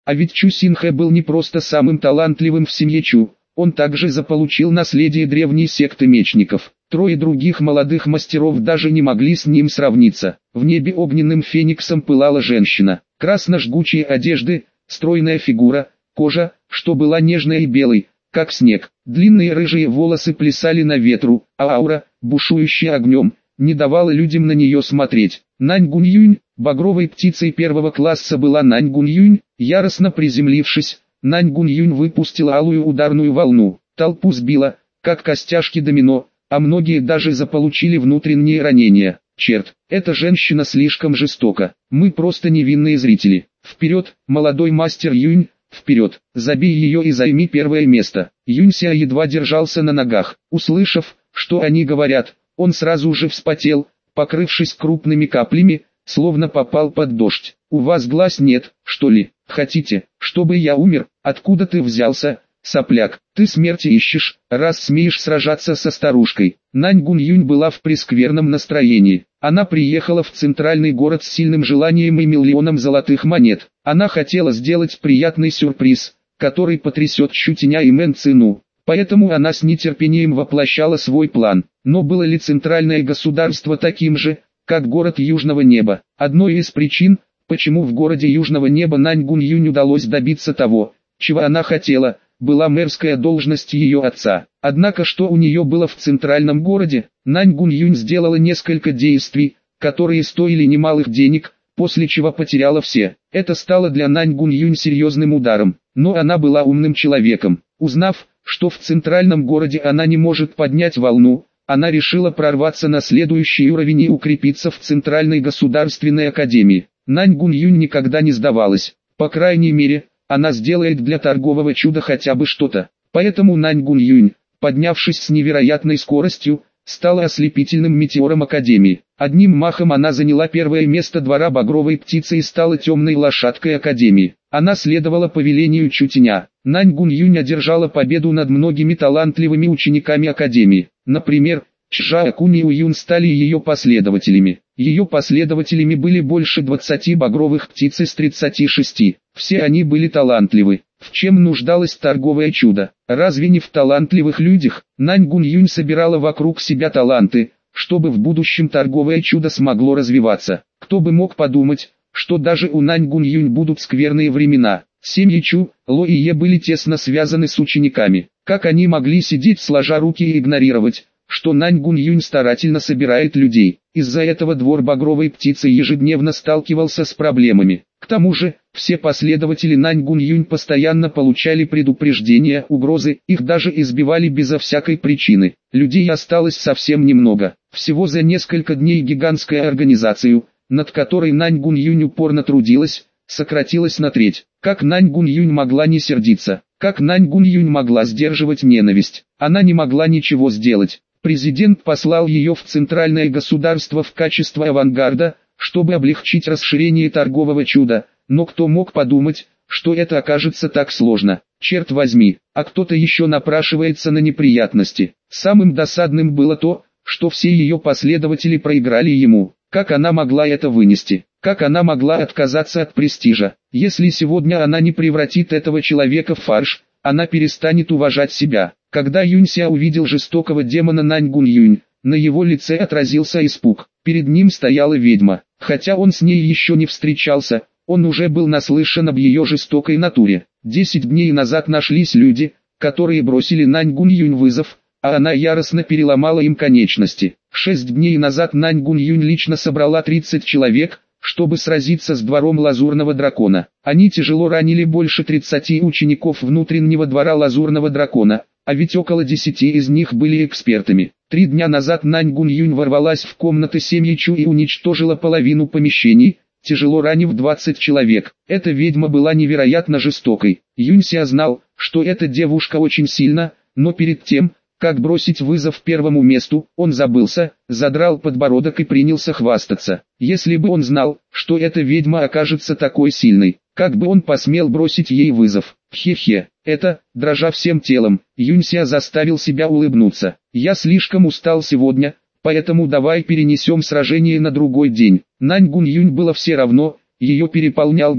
А ведь Чу Синхэ был не просто самым талантливым в семье Чу, он также заполучил наследие древней секты мечников. Трое других молодых мастеров даже не могли с ним сравниться. В небе огненным фениксом пылала женщина. Красно-жгучие одежды, стройная фигура, кожа, что была нежной и белой, как снег. Длинные рыжие волосы плясали на ветру, а аура, бушующая огнем, не давала людям на нее смотреть. Нань Гуньюнь, багровой птицей первого класса была Нань Гуньюнь, яростно приземлившись, Нань Гуньюнь выпустила алую ударную волну. Толпу сбила, как костяшки домино, а многие даже заполучили внутренние ранения. Черт, эта женщина слишком жестока. Мы просто невинные зрители. Вперед, молодой мастер Юнь, вперед, забей ее и займи первое место. Юнься едва держался на ногах. Услышав, что они говорят, он сразу же вспотел, покрывшись крупными каплями, словно попал под дождь. У вас глаз нет, что ли? Хотите, чтобы я умер? Откуда ты взялся? Сопляк, ты смерти ищешь, раз смеешь сражаться со старушкой. Нань Гуньюнь была в прескверном настроении. Она приехала в центральный город с сильным желанием и миллионом золотых монет. Она хотела сделать приятный сюрприз, который потрясет Чутиня и Мэн Цину. Поэтому она с нетерпением воплощала свой план. Но было ли центральное государство таким же, как город Южного Неба? Одной из причин, почему в городе Южного Неба Нань Гуньюнь удалось добиться того, чего она хотела, была мэрская должность ее отца. Однако что у нее было в центральном городе? Нань Гуньюнь сделала несколько действий, которые стоили немалых денег, после чего потеряла все. Это стало для Нань Гуньюнь серьезным ударом. Но она была умным человеком. Узнав, что в центральном городе она не может поднять волну, она решила прорваться на следующий уровень и укрепиться в Центральной государственной академии. Нань Гуньюнь никогда не сдавалась. По крайней мере, она сделает для торгового чуда хотя бы что-то. Поэтому Нань Гуньюнь, поднявшись с невероятной скоростью, стала ослепительным метеором Академии. Одним махом она заняла первое место двора багровой птицы и стала темной лошадкой Академии. Она следовала повелению Чутиня. Нань Гуньюнь одержала победу над многими талантливыми учениками Академии. Например, Чжао Кунь и Уюн стали ее последователями. Ее последователями были больше 20 багровых птиц из 36. Все они были талантливы. В чем нуждалось торговое чудо? Разве не в талантливых людях? Нань Гуньюнь собирала вокруг себя таланты, чтобы в будущем торговое чудо смогло развиваться. Кто бы мог подумать, что даже у Нань Гуньюнь будут скверные времена. Семьи Чу, Ло и Е были тесно связаны с учениками. Как они могли сидеть сложа руки и игнорировать, что Нань Гуньюнь старательно собирает людей? Из-за этого двор багровой птицы ежедневно сталкивался с проблемами. К тому же, все последователи Нань Гуньюнь постоянно получали предупреждения, угрозы, их даже избивали безо всякой причины. Людей осталось совсем немного. Всего за несколько дней гигантская организация, над которой Нань Гуньюнь упорно трудилась, сократилась на треть. Как Нань Гуньюнь могла не сердиться? Как Нань Гуньюнь могла сдерживать ненависть? Она не могла ничего сделать. Президент послал ее в центральное государство в качестве авангарда, чтобы облегчить расширение торгового чуда, но кто мог подумать, что это окажется так сложно? Черт возьми, а кто-то еще напрашивается на неприятности. Самым досадным было то, что все ее последователи проиграли ему. Как она могла это вынести? Как она могла отказаться от престижа? Если сегодня она не превратит этого человека в фарш, она перестанет уважать себя. Когда Юнься увидел жестокого демона Нань Гуньюнь, на его лице отразился испуг. Перед ним стояла ведьма. Хотя он с ней еще не встречался, он уже был наслышан об ее жестокой натуре. 10 дней назад нашлись люди, которые бросили Нань Гуньюнь вызов, а она яростно переломала им конечности. 6 дней назад Нань Гуньюнь лично собрала 30 человек, чтобы сразиться с двором Лазурного Дракона. Они тяжело ранили больше 30 учеников внутреннего двора Лазурного Дракона, а ведь около 10 из них были экспертами. 3 дня назад Нань Гуньюнь ворвалась в комнаты семьи Чу и уничтожила половину помещений, тяжело ранив 20 человек. Эта ведьма была невероятно жестокой. Юнься знал, что эта девушка очень сильна, но перед тем, как бросить вызов первому месту, он забылся, задрал подбородок и принялся хвастаться. Если бы он знал, что эта ведьма окажется такой сильной, как бы он посмел бросить ей вызов? Хе-хе, дрожа всем телом, Юнься заставил себя улыбнуться. Я слишком устал сегодня, поэтому давай перенесем сражение на другой день. Нань Гуньюнь было все равно, ее переполнял гнев.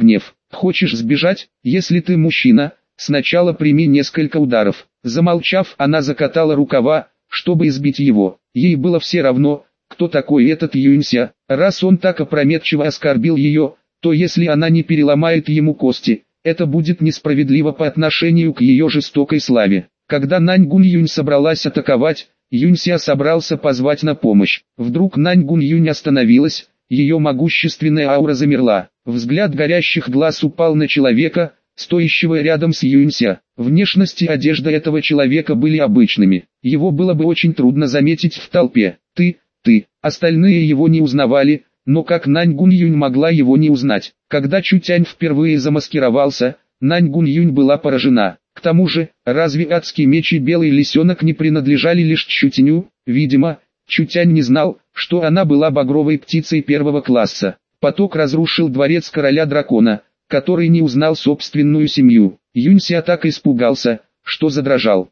Хочешь сбежать? Если ты мужчина, сначала прими несколько ударов. Замолчав, она закатала рукава, чтобы избить его. Ей было все равно, кто такой этот Юнься. Раз он так опрометчиво оскорбил ее, то если она не переломает ему кости, это будет несправедливо по отношению к ее жестокой славе. Когда Нань Гунь-Юнь собралась атаковать, Юнься собрался позвать на помощь. Вдруг Нань Гунь-Юнь остановилась, ее могущественная аура замерла. Взгляд горящих глаз упал на человека, стоящего рядом с Юнься. Внешность и одежда этого человека были обычными. Его было бы очень трудно заметить в толпе. Ты. Остальные его не узнавали, но как Нань Гунь-Юнь могла его не узнать? Когда Чутянь впервые замаскировался, Нань Гунь-Юнь была поражена. К тому же, разве адский меч и белый лисенок не принадлежали лишь Чутяню? Видимо, Чутянь не знал, что она была багровой птицей первого класса. Поток разрушил дворец короля дракона, который не узнал собственную семью. Юнься так испугался, что задрожал.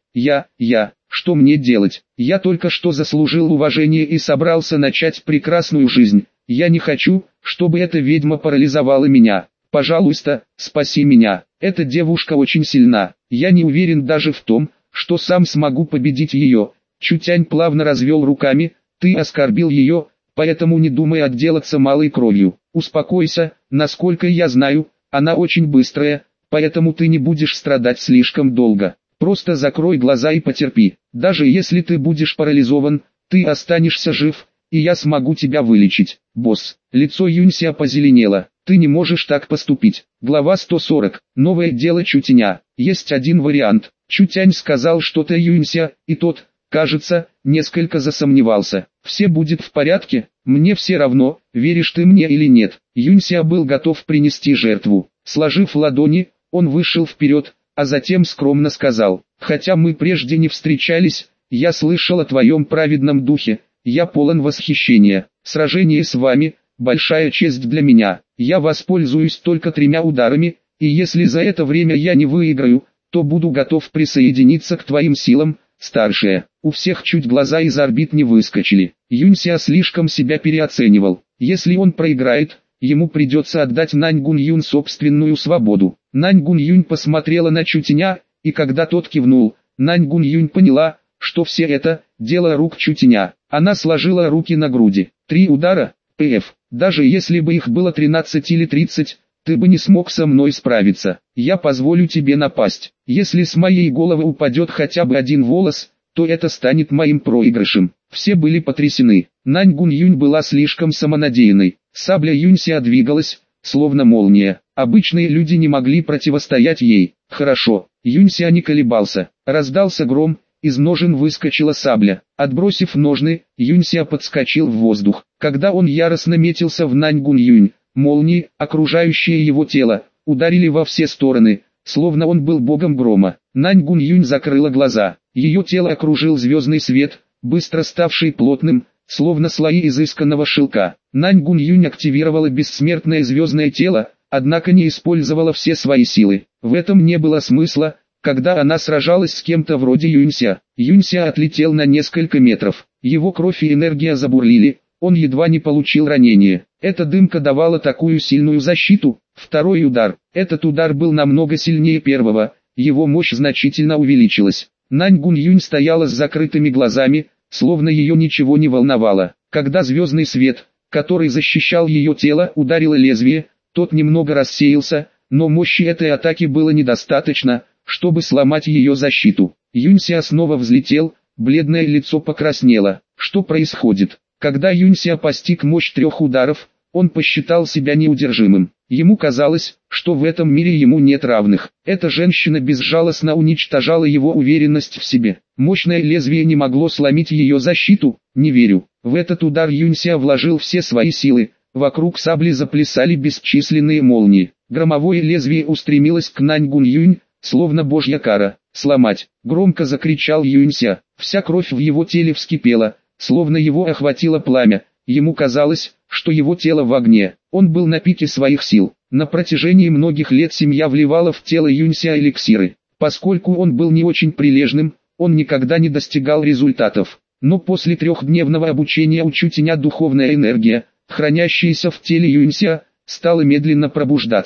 Что мне делать? Я только что заслужил уважение и собрался начать прекрасную жизнь. Я не хочу, чтобы эта ведьма парализовала меня. Пожалуйста, спаси меня. Эта девушка очень сильна. Я не уверен даже в том, что сам смогу победить ее. Чутянь плавно развел руками. Ты оскорбил ее, поэтому не думай отделаться малой кровью. Успокойся, насколько я знаю, она очень быстрая, поэтому ты не будешь страдать слишком долго. Просто закрой глаза и потерпи. Даже если ты будешь парализован, ты останешься жив, и я смогу тебя вылечить. Босс, лицо Юнься позеленело. Ты не можешь так поступить. Глава 140. Новое дело Чутяня. Есть один вариант. Чутянь сказал что-то Юнься, и тот, кажется, несколько засомневался. Все будет в порядке, мне все равно, веришь ты мне или нет. Юнься был готов принести жертву. Сложив ладони, он вышел вперед, а затем скромно сказал: «Хотя мы прежде не встречались, я слышал о твоем праведном духе, я полон восхищения. Сражение с вами – большая честь для меня. Я воспользуюсь только 3 ударами, и если за это время я не выиграю, то буду готов присоединиться к твоим силам, старшая». У всех чуть глаза из орбит не выскочили. Юнься слишком себя переоценивал. Если он проиграет, ему придется отдать Нань Гунь-Юнь собственную свободу. Нань Гунь-Юнь посмотрела на Чутяня, и когда тот кивнул, Нань Гунь-Юнь поняла, что все это – дело рук Чутяня. Она сложила руки на груди. 3 удара, ПФ. Даже если бы их было 13 или 30, ты бы не смог со мной справиться. Я позволю тебе напасть. Если с моей головы упадет хотя бы один волос, то это станет моим проигрышем. Все были потрясены. Нань Гунь-Юнь была слишком самонадеянной. Сабля Юнься двигалась, словно молния. Обычные люди не могли противостоять ей. Хорошо. Юнься не колебался. Раздался гром, из ножен выскочила сабля. Отбросив ножны, Юнься подскочил в воздух. Когда он яростно метился в Нань Гунь-Юнь, молнии, окружающие его тело, ударили во все стороны, словно он был богом грома. Нань Гунь-Юнь закрыла глаза. Ее тело окружил звездный свет, быстро ставший плотным, словно слои изысканного шелка. Нань Гунь-Юнь активировала бессмертное звездное тело, однако не использовала все свои силы. В этом не было смысла, когда она сражалась с кем-то вроде Юнься. Юнься отлетел на несколько метров. Его кровь и энергия забурлили, он едва не получил ранение. Эта дымка давала такую сильную защиту. Второй удар. Этот удар был намного сильнее первого, его мощь значительно увеличилась. Нань Гунь-Юнь стояла с закрытыми глазами, словно ее ничего не волновало. Когда звездный свет, который защищал ее тело, ударило лезвие, тот немного рассеялся, но мощи этой атаки было недостаточно, чтобы сломать ее защиту. Юнься снова взлетел, бледное лицо покраснело. Что происходит? Когда Юнься постиг мощь 3 ударов, он посчитал себя неудержимым. Ему казалось, что в этом мире ему нет равных. Эта женщина безжалостно уничтожала его уверенность в себе. Мощное лезвие не могло сломить ее защиту. Не верю. В этот удар Юнься вложил все свои силы. Вокруг сабли заплясали бесчисленные молнии. Громовое лезвие устремилось к Нань Гунь-Юнь, словно божья кара. «Сломать!» — громко закричал Юнься. Вся кровь в его теле вскипела, словно его охватило пламя. Ему казалось, что его тело в огне. Он был на пике своих сил. На протяжении многих лет семья вливала в тело Юнься эликсиры. Поскольку он был не очень прилежным, он никогда не достигал результатов. Но после 3-дневного обучения у Чутяня духовная энергия, хранящаяся в теле Юнься, стала медленно пробуждаться.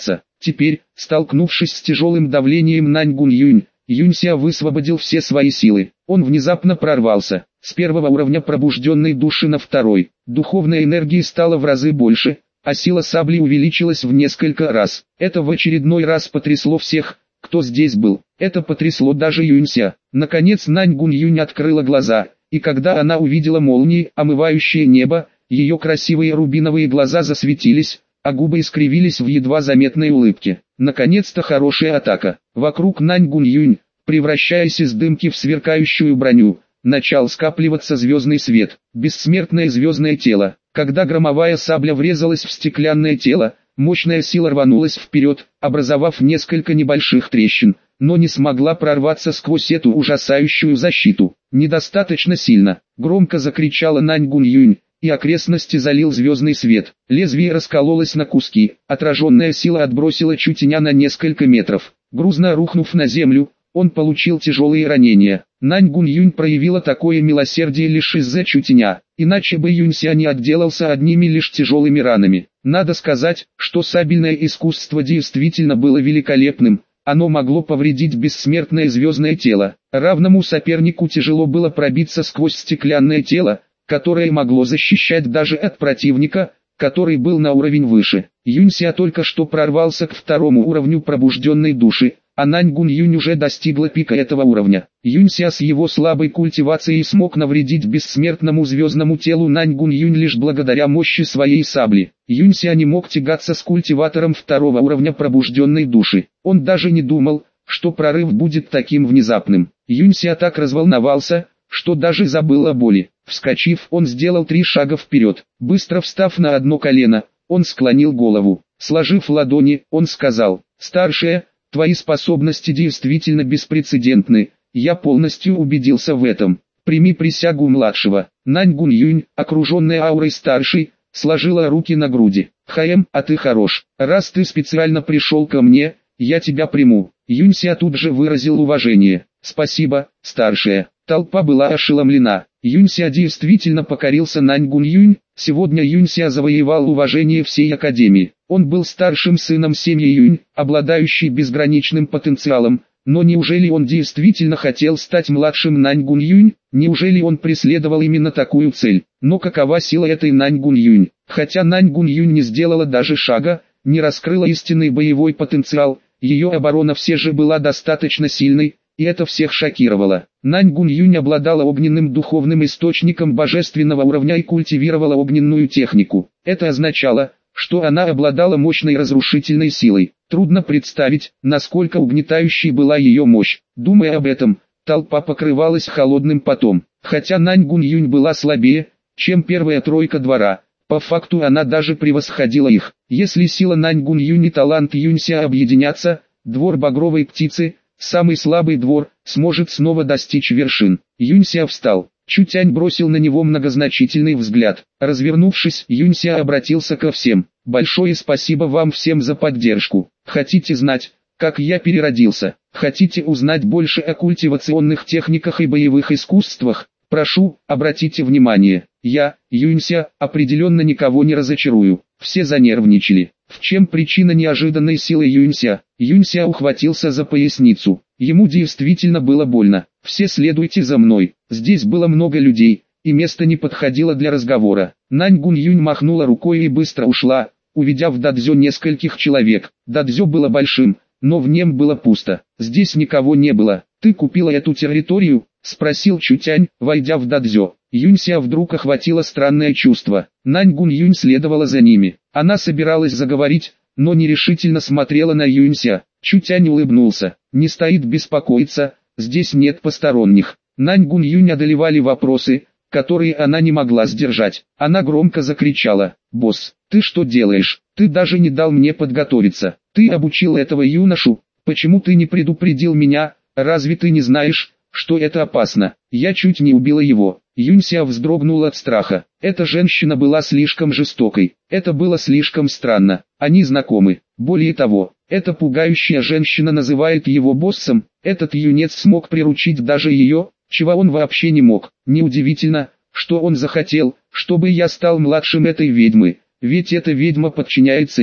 Теперь, столкнувшись с тяжелым давлением Нань Гунь-Юнь, Юнься высвободил все свои силы. Он внезапно прорвался с первого уровня пробужденной души на второй. Духовной энергии стало в разы больше, а сила сабли увеличилась в несколько раз. Это в очередной раз потрясло всех, кто здесь был. Это потрясло даже Юнься. Наконец Нань Гунь-Юнь открыла глаза, и когда она увидела молнии, омывающие небо, ее красивые рубиновые глаза засветились, а губы искривились в едва заметной улыбке. Наконец-то хорошая атака. Вокруг Нань Гунь-Юнь, превращаясь из дымки в сверкающую броню, начал скапливаться звездный свет, бессмертное звездное тело. Когда громовая сабля врезалась в стеклянное тело, мощная сила рванулась вперед, образовав несколько небольших трещин, но не смогла прорваться сквозь эту ужасающую защиту. Недостаточно сильно, громко закричала Нань Гунь-Юнь, и окрестности залил звездный свет. Лезвие раскололось на куски, отраженная сила отбросила Чутеня на несколько метров. Грузно рухнув на землю, он получил тяжелые ранения. Нань Гунь-Юнь проявила такое милосердие лишь из-за Чутеня, иначе бы Юнься не отделался одними лишь тяжелыми ранами. Надо сказать, что сабельное искусство действительно было великолепным, оно могло повредить бессмертное звездное тело. Равному сопернику тяжело было пробиться сквозь стеклянное тело, которое могло защищать даже от противника, который был на уровень выше. Юнься только что прорвался к второму уровню пробужденной души, а Нань Гунь-Юнь уже достигла пика этого уровня. Юнься с его слабой культивацией смог навредить бессмертному звездному телу Нань Гунь-Юнь лишь благодаря мощи своей сабли. Юнься не мог тягаться с культиватором второго уровня пробужденной души. Он даже не думал, что прорыв будет таким внезапным. Юнься так разволновался, что даже забыл о боли. Вскочив, он сделал 3 шага вперед. Быстро встав на одно колено, он склонил голову. Сложив ладони, он сказал: «Старшая, твои способности действительно беспрецедентны, я полностью убедился в этом. Прими присягу младшего». Нань Гунь-Юнь, окруженная аурой старшей, сложила руки на груди. А ты хорош. Раз ты специально пришел ко мне, я тебя приму». Юнься тут же выразил уважение. «Спасибо, старшая». Толпа была ошеломлена. Юнься действительно покорился Нань Гунь-Юнь. Сегодня Юнься завоевал уважение всей Академии. Он был старшим сыном семьи Юнь, обладающий безграничным потенциалом. Но неужели он действительно хотел стать младшим Нань Гунь-Юнь? Неужели он преследовал именно такую цель? Но какова сила этой Нань Гунь-Юнь? Хотя Нань Гунь-Юнь не сделала даже шага, не раскрыла истинный боевой потенциал, ее оборона все же была достаточно сильной, и это всех шокировало. Нань Гунь-Юнь обладала огненным духовным источником божественного уровня и культивировала огненную технику. Это означало, что она обладала мощной разрушительной силой. Трудно представить, насколько угнетающей была ее мощь. Думая об этом, толпа покрывалась холодным потом. Хотя Нань Гунь-Юнь была слабее, чем первая тройка двора, по факту она даже превосходила их. Если сила Нань Гунь-Юнь и талант Юнься объединятся, двор багровой птицы, самый слабый двор, сможет снова достичь вершин. Юнься встал. Чутянь бросил на него многозначительный взгляд. Развернувшись, Юнься обратился ко всем. «Большое спасибо вам всем за поддержку. Хотите знать, как я переродился? Хотите узнать больше о культивационных техниках и боевых искусствах? Прошу, обратите внимание. Я, Юнься, определенно никого не разочарую». Все занервничали. В чем причина неожиданной силы Юнься? Юнься ухватился за поясницу. Ему действительно было больно. «Все следуйте за мной». Здесь было много людей, и место не подходило для разговора. Нань Гунь-Юнь махнула рукой и быстро ушла, увидя в дадзё нескольких человек. Дадзё было большим, но в нем было пусто. Здесь никого не было. «Ты купила эту территорию?» — спросил Чутянь, войдя в дадзё. Юнься вдруг охватило странное чувство. Нань Гунь-Юнь следовала за ними. Она собиралась заговорить, но нерешительно смотрела на Юнься. Чутянь улыбнулся. «Не стоит беспокоиться, здесь нет посторонних». Нань Гунь-Юнь одолевали вопросы, которые она не могла сдержать. Она громко закричала: «Босс, ты что делаешь? Ты даже не дал мне подготовиться. Ты обучил этого юношу? Почему ты не предупредил меня? Разве ты не знаешь, что это опасно? Я чуть не убила его». Юнься вздрогнул от страха. Эта женщина была слишком жестокой. Это было слишком странно. Они знакомы. Более того, эта пугающая женщина называет его боссом. Этот юнец смог приручить даже ее, чего он вообще не мог. Неудивительно, что он захотел, чтобы я стал младшим этой ведьмы. Ведь эта ведьма подчиняется ему.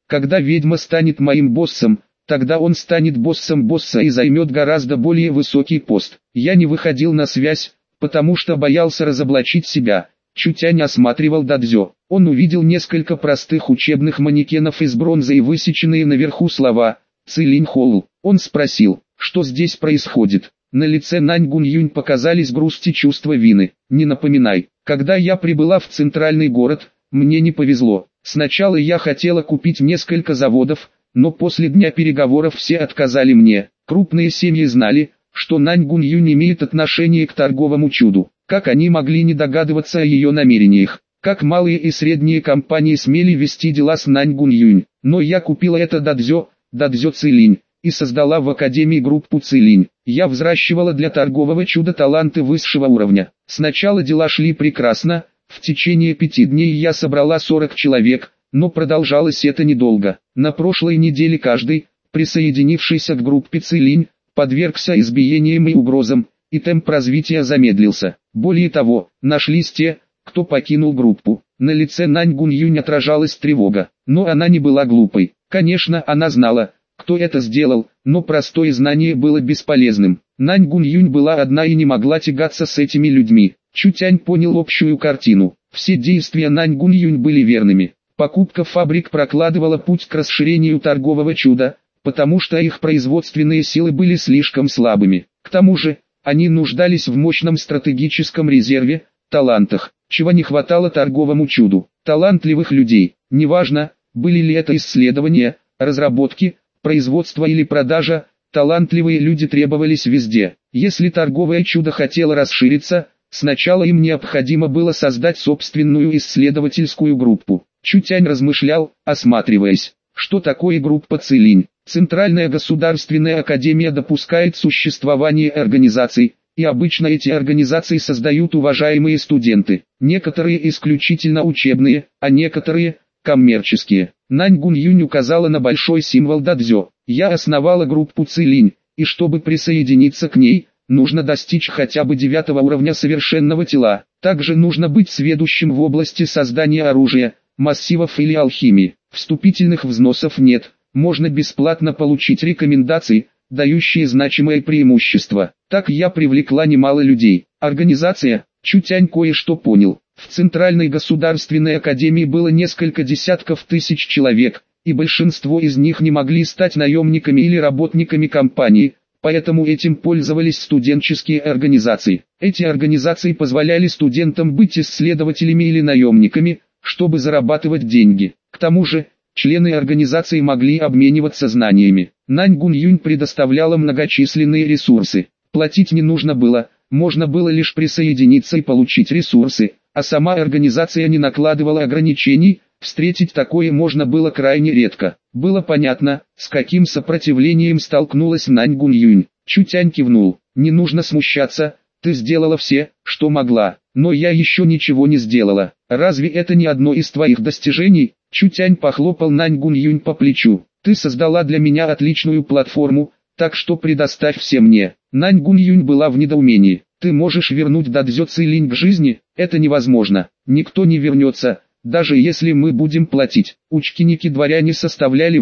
Когда ведьма станет моим боссом, тогда он станет боссом босса и займет гораздо более высокий пост. Я не выходил на связь, потому что боялся разоблачить себя. Чутянь осматривал дадзё. Он увидел несколько простых учебных манекенов из бронзы и высеченные наверху слова «Цилинь Холл». Он спросил, что здесь происходит. На лице Нань Гуньюнь показались грусть и чувство вины. «Не напоминай, когда я прибыла в центральный город, мне не повезло. Сначала я хотела купить несколько заводов, но после дня переговоров все отказали мне. Крупные семьи знали, что Нань Гуньюнь имеет отношение к торговому чуду. Как они могли не догадываться о ее намерениях? Как малые и средние компании смели вести дела с Нань Гуньюнь? Но я купила это дадзё Цилинь, и создала в Академии группу Цилинь. Я взращивала для торгового чуда таланты высшего уровня. Сначала дела шли прекрасно, в течение 5 дней я собрала 40 человек, но продолжалось это недолго. На прошлой неделе каждый, присоединившийся к группе Цилинь, подвергся избиениям и угрозам, и темп развития замедлился. Более того, нашлись те, кто покинул группу. На лице Нань Гуньюнь отражалась тревога, но она не была глупой. Конечно, она знала, кто это сделал, но простое знание было бесполезным. Нань Гуньюнь была одна и не могла тягаться с этими людьми. Чутянь понял общую картину. Все действия Нань Гуньюнь были верными. Покупка фабрик прокладывала путь к расширению торгового чуда, потому что их производственные силы были слишком слабыми. К тому же, они нуждались в мощном стратегическом резерве, талантах, чего не хватало торговому чуду. Талантливых людей, неважно, были ли это исследования, разработки, производство или продажа, талантливые люди требовались везде. Если торговое чудо хотело расшириться, сначала им необходимо было создать собственную исследовательскую группу. Чутянь размышлял, осматриваясь, что такое группа Цилинь. Центральная государственная академия допускает существование организаций, и обычно эти организации создают уважаемые студенты. Некоторые исключительно учебные, а некоторые – коммерческие. Нань Гуньюнь указала на большой символ дадзё. Я основала группу Цилинь, и чтобы присоединиться к ней, нужно достичь хотя бы 9 уровня совершенного тела. Также нужно быть сведущим в области создания оружия, массивов или алхимии. Вступительных взносов нет, можно бесплатно получить рекомендации, дающие значимое преимущество. Так я привлекла немало людей. Организация, Чутянь кое-что понял. В Центральной государственной академии было несколько десятков тысяч человек, и большинство из них не могли стать наемниками или работниками компании, поэтому этим пользовались студенческие организации. Эти организации позволяли студентам быть исследователями или наемниками, чтобы зарабатывать деньги. К тому же, члены организации могли обмениваться знаниями. Нань Гуньюнь предоставляла многочисленные ресурсы. Платить не нужно было, можно было лишь присоединиться и получить ресурсы, а сама организация не накладывала ограничений, встретить такое можно было крайне редко. Было понятно, с каким сопротивлением столкнулась Нань Гуньюнь. Чутянь кивнул. Не нужно смущаться, ты сделала все, что могла, но я еще ничего не сделала. Разве это не одно из твоих достижений? Чутянь похлопал Нань Гуньюнь по плечу. Ты создала для меня отличную платформу, так что предоставь все мне. Нань Гуньюнь была в недоумении. Ты можешь вернуть дадзё Цилинь к жизни? Это невозможно. Никто не вернется, даже если мы будем платить. Ученики-дворяне составляли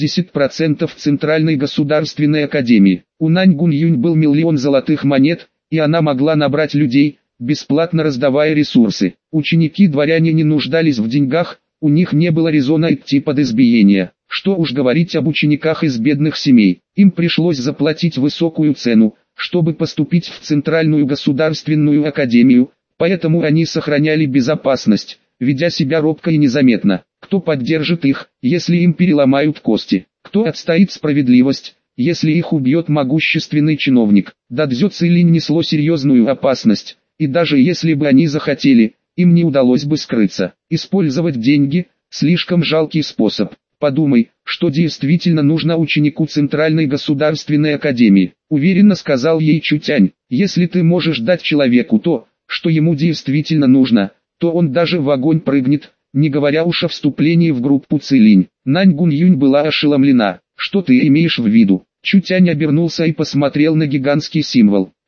80% Центральной государственной академии. У Нань Гуньюнь был 1 000 000 золотых монет, и она могла набрать людей, бесплатно раздавая ресурсы. Ученики-дворяне не нуждались в деньгах, у них не было резона идти под избиение. Что уж говорить об учениках из бедных семей. Им пришлось заплатить высокую цену, чтобы поступить в Центральную государственную академию, поэтому они сохраняли безопасность, ведя себя робко и незаметно. Кто поддержит их, если им переломают кости? Кто отстоит справедливость, если их убьет могущественный чиновник? Дадзё Цилинь несло серьезную опасность, и даже если бы они захотели, им не удалось бы скрыться. Использовать деньги – слишком жалкий способ. Подумай, что действительно нужно ученику Центральной государственной академии, уверенно сказал ей Чутянь. Если ты можешь дать человеку то, что ему действительно нужно, то он даже в огонь прыгнет, не говоря уж о вступлении в группу Цилинь. Нань Гуньюнь была ошеломлена. Что ты имеешь в виду? Чутянь обернулся и посмотрел на гигантский символ.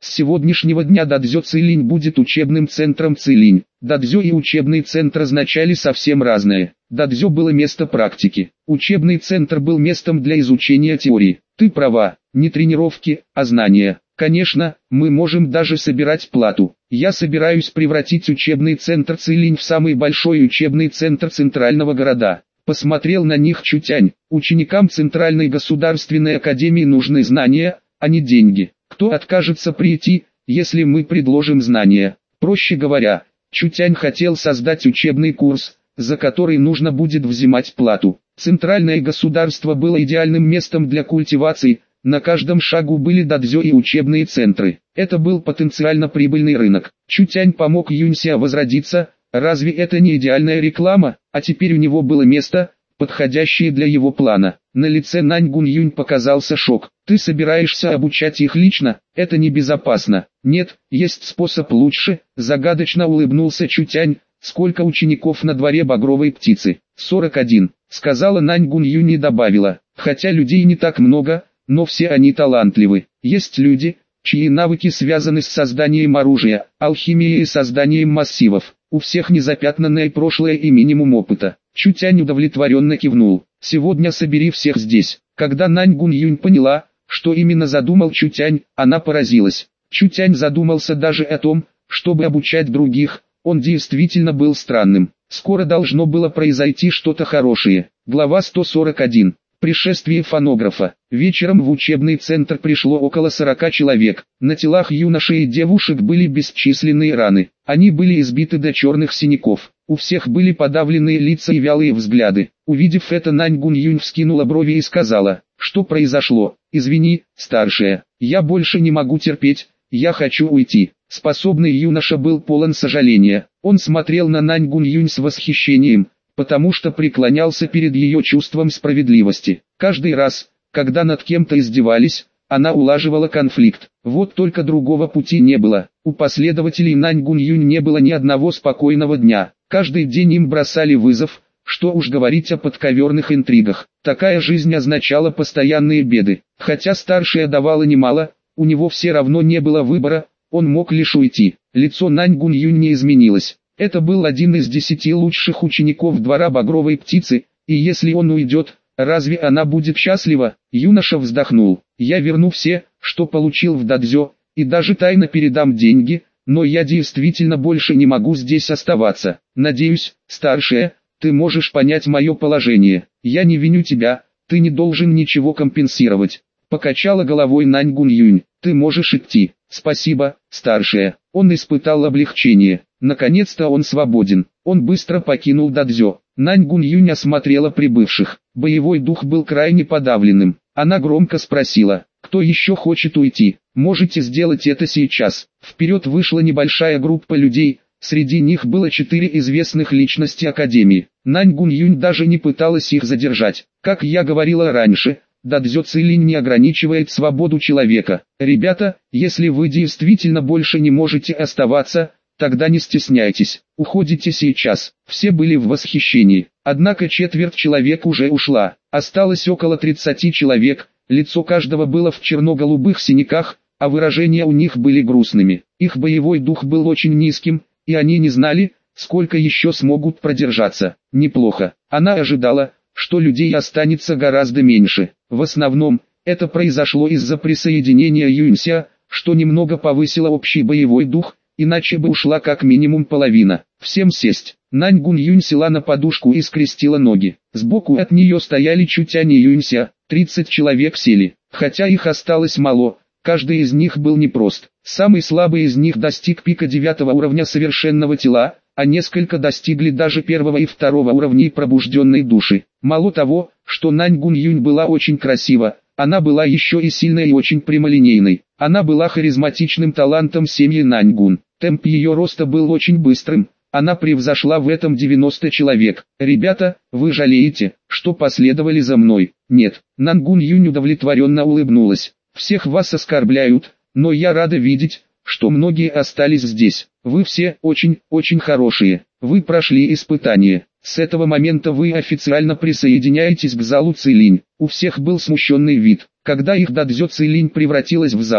С сегодняшнего дня Дадзё Цилинь будет учебным центром Цилинь. Дадзё и учебный центр означали совсем разное. Дадзё было место практики. Учебный центр был местом для изучения теории. Ты права, не тренировки, а знания. Конечно, мы можем даже собирать плату. Я собираюсь превратить учебный центр Цилинь в самый большой учебный центр центрального города. Посмотрел на них Чутянь. Ученикам Центральной государственной академии нужны знания, а не деньги. Кто откажется прийти, если мы предложим знания? Проще говоря, Чутянь хотел создать учебный курс, за который нужно будет взимать плату. Центральное государство было идеальным местом для культивации, на каждом шагу были дадзё и учебные центры. Это был потенциально прибыльный рынок. Чутянь помог Юнься возродиться, разве это не идеальная реклама? А теперь у него было место, подходящее для его плана. На лице Нань Гунъюнь показался шок. Ты собираешься обучать их лично? Это небезопасно. Нет, есть способ лучше, загадочно улыбнулся Чутянь. Сколько учеников на дворе багровой птицы? 41, сказала Нань Гунъюнь и добавила. Хотя людей не так много, но все они талантливы. Есть люди, чьи навыки связаны с созданием оружия, алхимией и созданием массивов. У всех незапятнанное прошлое и минимум опыта. Чутянь удовлетворенно кивнул. Сегодня собери всех здесь. Когда Нань Гунъюнь поняла, что именно задумал Чутянь, она поразилась. Чутянь задумался даже о том, чтобы обучать других. Он действительно был странным. Скоро должно было произойти что-то хорошее. Глава 141. Пришествие фонографа. Вечером в учебный центр пришло около 40 человек. На телах юношей и девушек были бесчисленные раны. Они были избиты до черных синяков. У всех были подавленные лица и вялые взгляды. Увидев это, Нань Гунъюнь вскинула брови и сказала: «Что произошло? Извини, старшая, я больше не могу терпеть, я хочу уйти». Способный юноша был полон сожаления. Он смотрел на Нань Гунъюнь с восхищением, потому что преклонялся перед ее чувством справедливости. Каждый раз, когда над кем-то издевались, она улаживала конфликт. Вот только другого пути не было. У последователей Нань Гунъюнь не было ни одного спокойного дня. Каждый день им бросали вызов, что уж говорить о подковерных интригах. Такая жизнь означала постоянные беды. Хотя старшая давала немало, у него все равно не было выбора, он мог лишь уйти. Лицо Нань Гунъюнь не изменилось. Это был один из 10 лучших учеников двора багровой птицы, и если он уйдет, разве она будет счастлива? Юноша вздохнул. Я верну все, что получил в дадзё, и даже тайно передам деньги, но я действительно больше не могу здесь оставаться. Надеюсь, старшая, ты можешь понять мое положение. Я не виню тебя, ты не должен ничего компенсировать. Покачала головой Нань Гунъюнь. Ты можешь идти. Спасибо, старшая. Он испытал облегчение. Наконец-то он свободен. Он быстро покинул дадзё. Нань Гунъюнь осмотрела прибывших. Боевой дух был крайне подавленным. Она громко спросила: «Кто еще хочет уйти? Можете сделать это сейчас». Вперед вышла небольшая группа людей. Среди них было 4 известных личности Академии. Нань Гунъюнь даже не пыталась их задержать. Как я говорила раньше, дадзё Цилинь не ограничивает свободу человека. Ребята, если вы действительно больше не можете оставаться, тогда не стесняйтесь, уходите сейчас. Все были в восхищении. Однако четверть человек уже ушла. Осталось около 30 человек, лицо каждого было в черно-голубых синяках, а выражения у них были грустными. Их боевой дух был очень низким, и они не знали, сколько еще смогут продержаться. Неплохо. Она ожидала, что людей останется гораздо меньше. В основном, это произошло из-за присоединения Юнься, что немного повысило общий боевой дух, иначе бы ушла как минимум половина. Всем сесть. Нань Гунъюнь села на подушку и скрестила ноги. Сбоку от нее стояли Чутянь и Юнься. 30 человек сели. Хотя их осталось мало, каждый из них был непрост. Самый слабый из них достиг пика 9 уровня совершенного тела, а несколько достигли даже 1 и 2 уровней пробужденной души. Мало того, что Нань Гунъюнь была очень красива, она была еще и сильной и очень прямолинейной. Она была харизматичным талантом семьи Наньгун. Темп ее роста был очень быстрым, она превзошла в этом 90 человек. «Ребята, вы жалеете, что последовали за мной?» «Нет». Нань Гунъюнь удовлетворенно улыбнулась. «Всех вас оскорбляют, но я рада видеть, что многие остались здесь. Вы все очень хорошие. Вы прошли испытание. С этого момента вы официально присоединяетесь к залу Цилинь». У всех был смущенный вид. Когда их дадзё Цилинь превратилась в зал,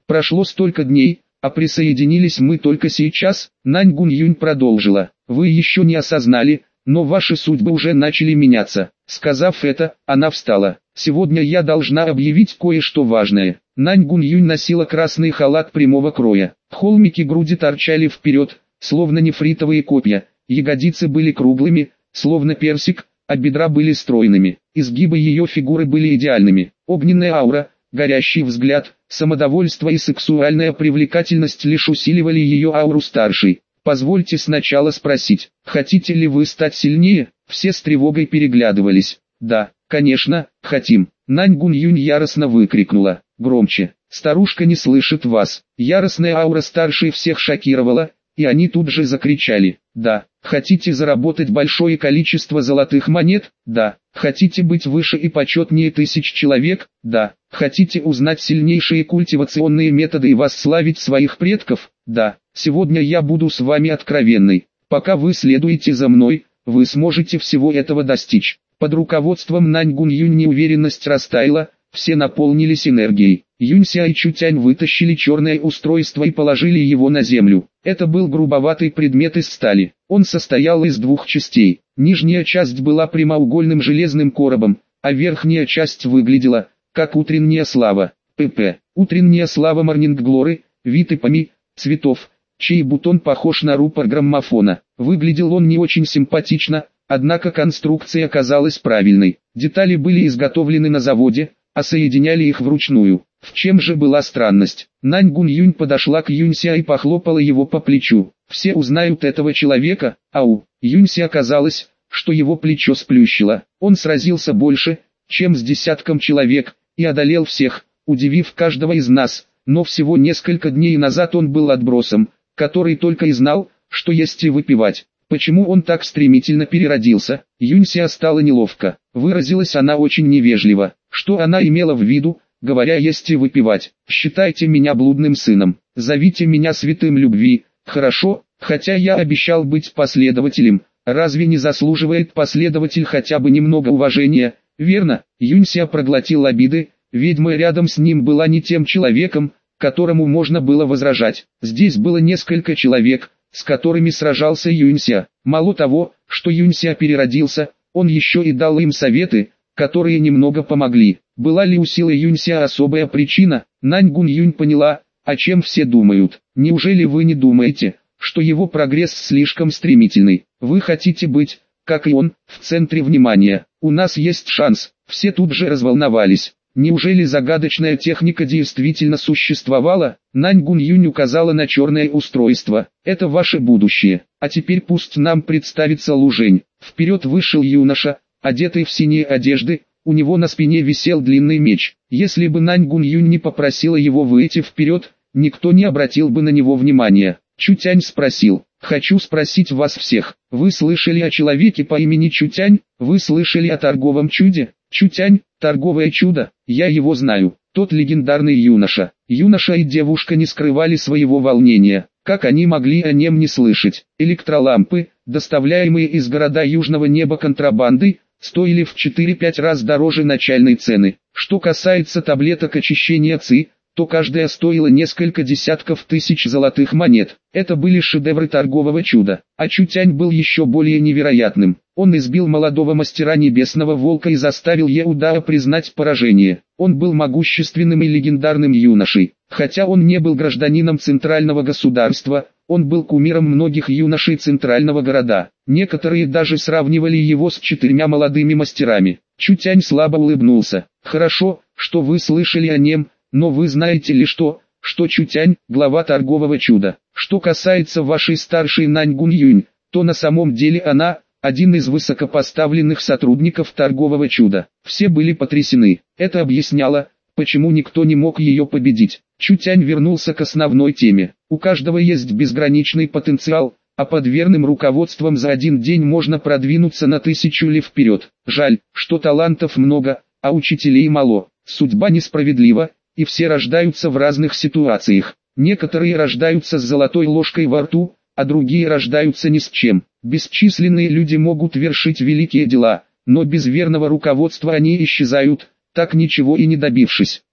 Прошло столько дней, а присоединились мы только сейчас. Нань Гунь-Юнь продолжила. Вы еще не осознали, но ваши судьбы уже начали меняться. Сказав это, она встала. Сегодня я должна объявить кое-что важное. Нань Гунь-Юнь носила красный халат прямого кроя. Холмики груди торчали вперед, словно нефритовые копья. Ягодицы были круглыми, словно персик, а бедра были стройными. Изгибы ее фигуры были идеальными. Огненная аура, горящий взгляд, самодовольство и сексуальная привлекательность лишь усиливали ее ауру старшей. Позвольте сначала спросить, хотите ли вы стать сильнее? Все с тревогой переглядывались. Да, конечно, хотим. Нань Гунь-Юнь яростно выкрикнула. Громче. Старушка не слышит вас. Яростная аура старшей всех шокировала, и они тут же закричали. Да. Хотите заработать большое количество золотых монет? Да. Хотите быть выше и почетнее тысяч человек? Да. Хотите узнать сильнейшие культивационные методы и восславить своих предков? Да. Сегодня я буду с вами откровенной. Пока вы следуете за мной, вы сможете всего этого достичь. Под руководством Нань Гунь-Юнь неуверенность растаяла, все наполнились энергией. Юнься и Чутянь вытащили черное устройство и положили его на землю. Это был грубоватый предмет из стали. Он состоял из двух частей. Нижняя часть была прямоугольным железным коробом, а верхняя часть выглядела, как утренняя слава. ПП. Утренняя слава Morning Glory, вид эпоми, цветов, чей бутон похож на рупор граммофона. Выглядел он не очень симпатично, однако конструкция оказалась правильной. Детали были изготовлены на заводе, а соединяли их вручную. В чем же была странность? Нань Гунь-Юнь подошла к Юнься и похлопала его по плечу. Все узнают этого человека, ау. Юнься оказалось, что его плечо сплющило. Он сразился больше, чем с десятком человек, и одолел всех, удивив каждого из нас. Но всего несколько дней назад он был отбросом, который только и знал, что есть и выпивать. Почему он так стремительно переродился? Юнься стало неловко. Выразилась она очень невежливо. Что она имела в виду, говоря есть и выпивать? Считайте меня блудным сыном. Зовите меня святым любви. Хорошо, хотя я обещал быть последователем. Разве не заслуживает последователь хотя бы немного уважения? Верно, Юнься проглотил обиды. Ведьма рядом с ним была не тем человеком, которому можно было возражать. Здесь было несколько человек, с которыми сражался Юнься. Мало того, что Юнься переродился, он еще и дал им советы, которые немного помогли. Была ли у силы Юнься особая причина? Нань Гунь-Юнь поняла, о чем все думают. Неужели вы не думаете, что его прогресс слишком стремительный? Вы хотите быть, как и он, в центре внимания. У нас есть шанс. Все тут же разволновались. Неужели загадочная техника действительно существовала? Нань Гунь-Юнь указала на черное устройство. Это ваше будущее. А теперь пусть нам представится Лужень. Вперед вышел юноша, одетый в синие одежды, у него на спине висел длинный меч. Если бы Нань Гунь-Юнь не попросила его выйти вперед, никто не обратил бы на него внимания. Чутянь спросил. Хочу спросить вас всех. Вы слышали о человеке по имени Чутянь? Вы слышали о торговом чуде? Чутянь, торговое чудо, я его знаю. Тот легендарный юноша. Юноша и девушка не скрывали своего волнения. Как они могли о нем не слышать? Электролампы, доставляемые из города Южного неба контрабандой, стоили в 4-5 раз дороже начальной цены. Что касается таблеток очищения ЦИ, то каждая стоила несколько десятков тысяч золотых монет. Это были шедевры торгового чуда. А Чутянь был еще более невероятным. Он избил молодого мастера Небесного Волка и заставил Еудаа признать поражение. Он был могущественным и легендарным юношей. Хотя он не был гражданином центрального государства, он был кумиром многих юношей центрального города. Некоторые даже сравнивали его с 4 молодыми мастерами. Чутянь слабо улыбнулся. Хорошо, что вы слышали о нем. Но вы знаете ли что Чутянь, глава торгового чуда. Что касается вашей старшей Нань Гунь-Юнь, то на самом деле она, один из высокопоставленных сотрудников торгового чуда. Все были потрясены. Это объясняло, почему никто не мог ее победить. Чутянь вернулся к основной теме. У каждого есть безграничный потенциал, а под верным руководством за один день можно продвинуться на 1000 ли вперед. Жаль, что талантов много, а учителей мало. Судьба несправедлива. И все рождаются в разных ситуациях. Некоторые рождаются с золотой ложкой во рту, а другие рождаются ни с чем. Бесчисленные люди могут вершить великие дела, но без верного руководства они исчезают, так ничего и не добившись.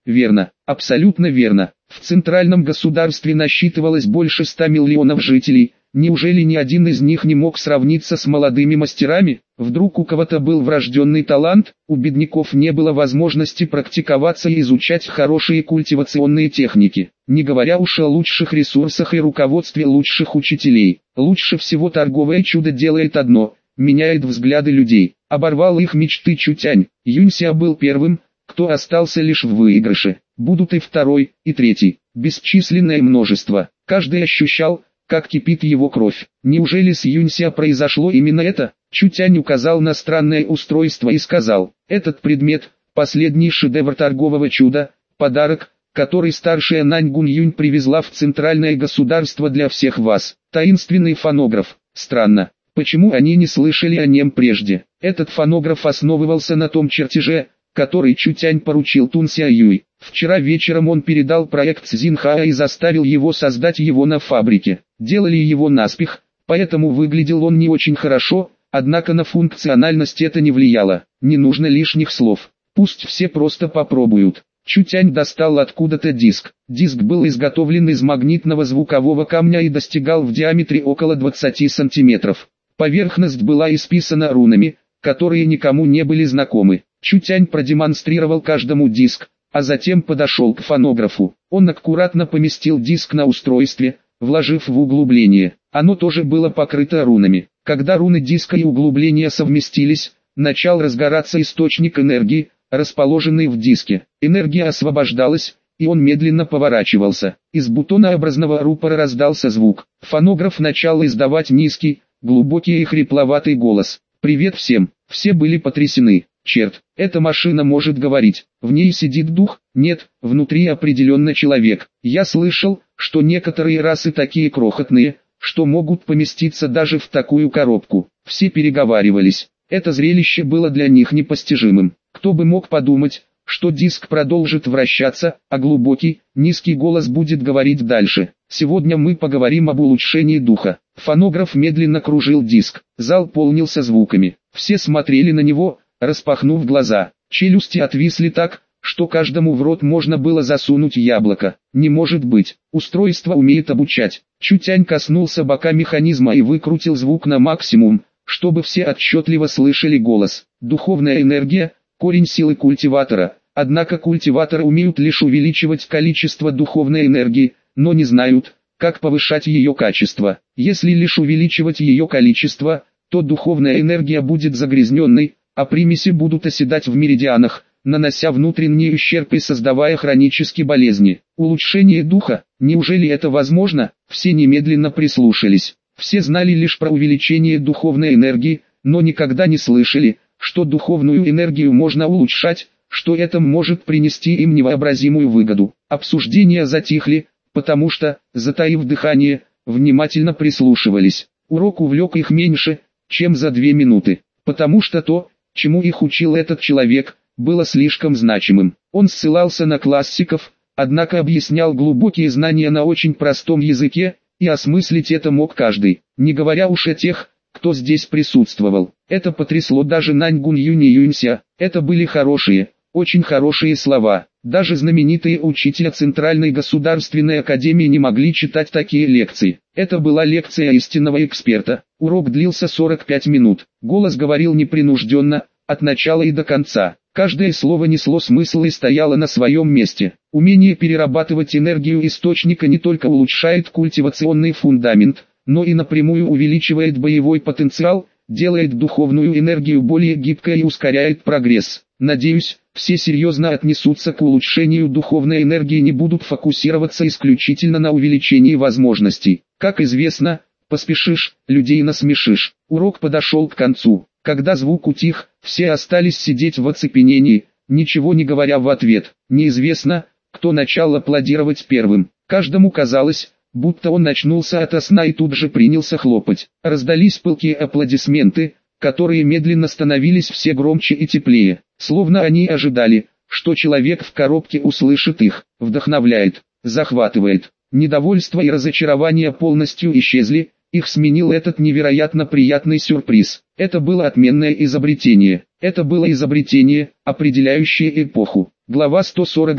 Верно, абсолютно верно. В центральном государстве насчитывалось больше 100 миллионов жителей. Неужели ни один из них не мог сравниться с молодыми мастерами? Вдруг у кого-то был врожденный талант, у бедняков не было возможности практиковаться и изучать хорошие культивационные техники, не говоря уж о лучших ресурсах и руководстве лучших учителей. Лучше всего торговое чудо делает одно – меняет взгляды людей, оборвал их мечты Чутянь. Юнься был первым, кто остался лишь в выигрыше. Будут и второй, и третий, бесчисленное множество. Каждый ощущал, как кипит его кровь. Неужели с Юнься произошло именно это? Чутянь указал на странное устройство и сказал: этот предмет – последний шедевр торгового чуда, подарок, который старшая Нань Гунь-Юнь привезла в центральное государство для всех вас. Таинственный фонограф. Странно, почему они не слышали о нем прежде? Этот фонограф основывался на том чертеже, который Чутянь поручил Тун Сяюй. Вчера вечером он передал проект Цзинхаа и заставил его создать его на фабрике. Делали его наспех, поэтому выглядел он не очень хорошо, однако на функциональность это не влияло. Не нужно лишних слов, пусть все просто попробуют. Чутянь достал откуда-то диск. Диск был изготовлен из магнитного звукового камня и достигал в диаметре около 20 сантиметров. Поверхность была исписана рунами, которые никому не были знакомы. Чутянь продемонстрировал каждому диск, а затем подошел к фонографу. Он аккуратно поместил диск на устройстве, вложив в углубление. Оно тоже было покрыто рунами. Когда руны диска и углубления совместились, начал разгораться источник энергии, расположенный в диске. Энергия освобождалась, и он медленно поворачивался. Из бутонообразного рупора раздался звук. Фонограф начал издавать низкий, глубокий и хрипловатый голос. «Привет всем!» Все были потрясены. Черт, эта машина может говорить. В ней сидит дух? Нет, внутри определенно человек. Я слышал, что некоторые расы такие крохотные, что могут поместиться даже в такую коробку. Все переговаривались. Это зрелище было для них непостижимым. Кто бы мог подумать, что диск продолжит вращаться, а глубокий, низкий голос будет говорить дальше. Сегодня мы поговорим об улучшении духа. Фонограф медленно кружил диск. Зал полнился звуками. Все смотрели на него, распахнув глаза. Челюсти отвисли так, что каждому в рот можно было засунуть яблоко. Не может быть, устройство умеет обучать. Чутянь коснулся бока механизма и выкрутил звук на максимум, чтобы все отчетливо слышали голос. Духовная энергия – корень силы культиватора. Однако культиваторы умеют лишь увеличивать количество духовной энергии, но не знают, как повышать ее качество. Если лишь увеличивать ее количество, то духовная энергия будет загрязненной, а примеси будут оседать в меридианах, нанося внутренний ущерб и создавая хронические болезни. Улучшение духа, неужели это возможно? Все немедленно прислушались. Все знали лишь про увеличение духовной энергии, но никогда не слышали, что духовную энергию можно улучшать, что это может принести им невообразимую выгоду. Обсуждения затихли, потому что, затаив дыхание, внимательно прислушивались. Урок увлек их меньше, чем за 2 минуты, потому что то, чему их учил этот человек, было слишком значимым. Он ссылался на классиков, однако объяснял глубокие знания на очень простом языке, и осмыслить это мог каждый, не говоря уж о тех, кто здесь присутствовал. Это потрясло даже Нань Гунь-Юнь и Юнься. Это были хорошие, очень хорошие слова. Даже знаменитые учителя Центральной государственной академии не могли читать такие лекции. Это была лекция истинного эксперта. Урок длился 45 минут. Голос говорил непринужденно, от начала и до конца. Каждое слово несло смысл и стояло на своем месте. Умение перерабатывать энергию источника не только улучшает культивационный фундамент, но и напрямую увеличивает боевой потенциал, делает духовную энергию более гибкой и ускоряет прогресс. Надеюсь, все серьезно отнесутся к улучшению духовной энергии и не будут фокусироваться исключительно на увеличении возможностей. Как известно, поспешишь, людей насмешишь. Урок подошел к концу. Когда звук утих, все остались сидеть в оцепенении, ничего не говоря в ответ. Неизвестно, кто начал аплодировать первым. Каждому казалось, будто он очнулся ото сна и тут же принялся хлопать. Раздались пылкие аплодисменты, которые медленно становились все громче и теплее, словно они ожидали, что человек в коробке услышит их. Вдохновляет, захватывает. Недовольство и разочарование полностью исчезли, их сменил этот невероятно приятный сюрприз. Это было отменное изобретение. Это было изобретение, определяющее эпоху. Глава 142.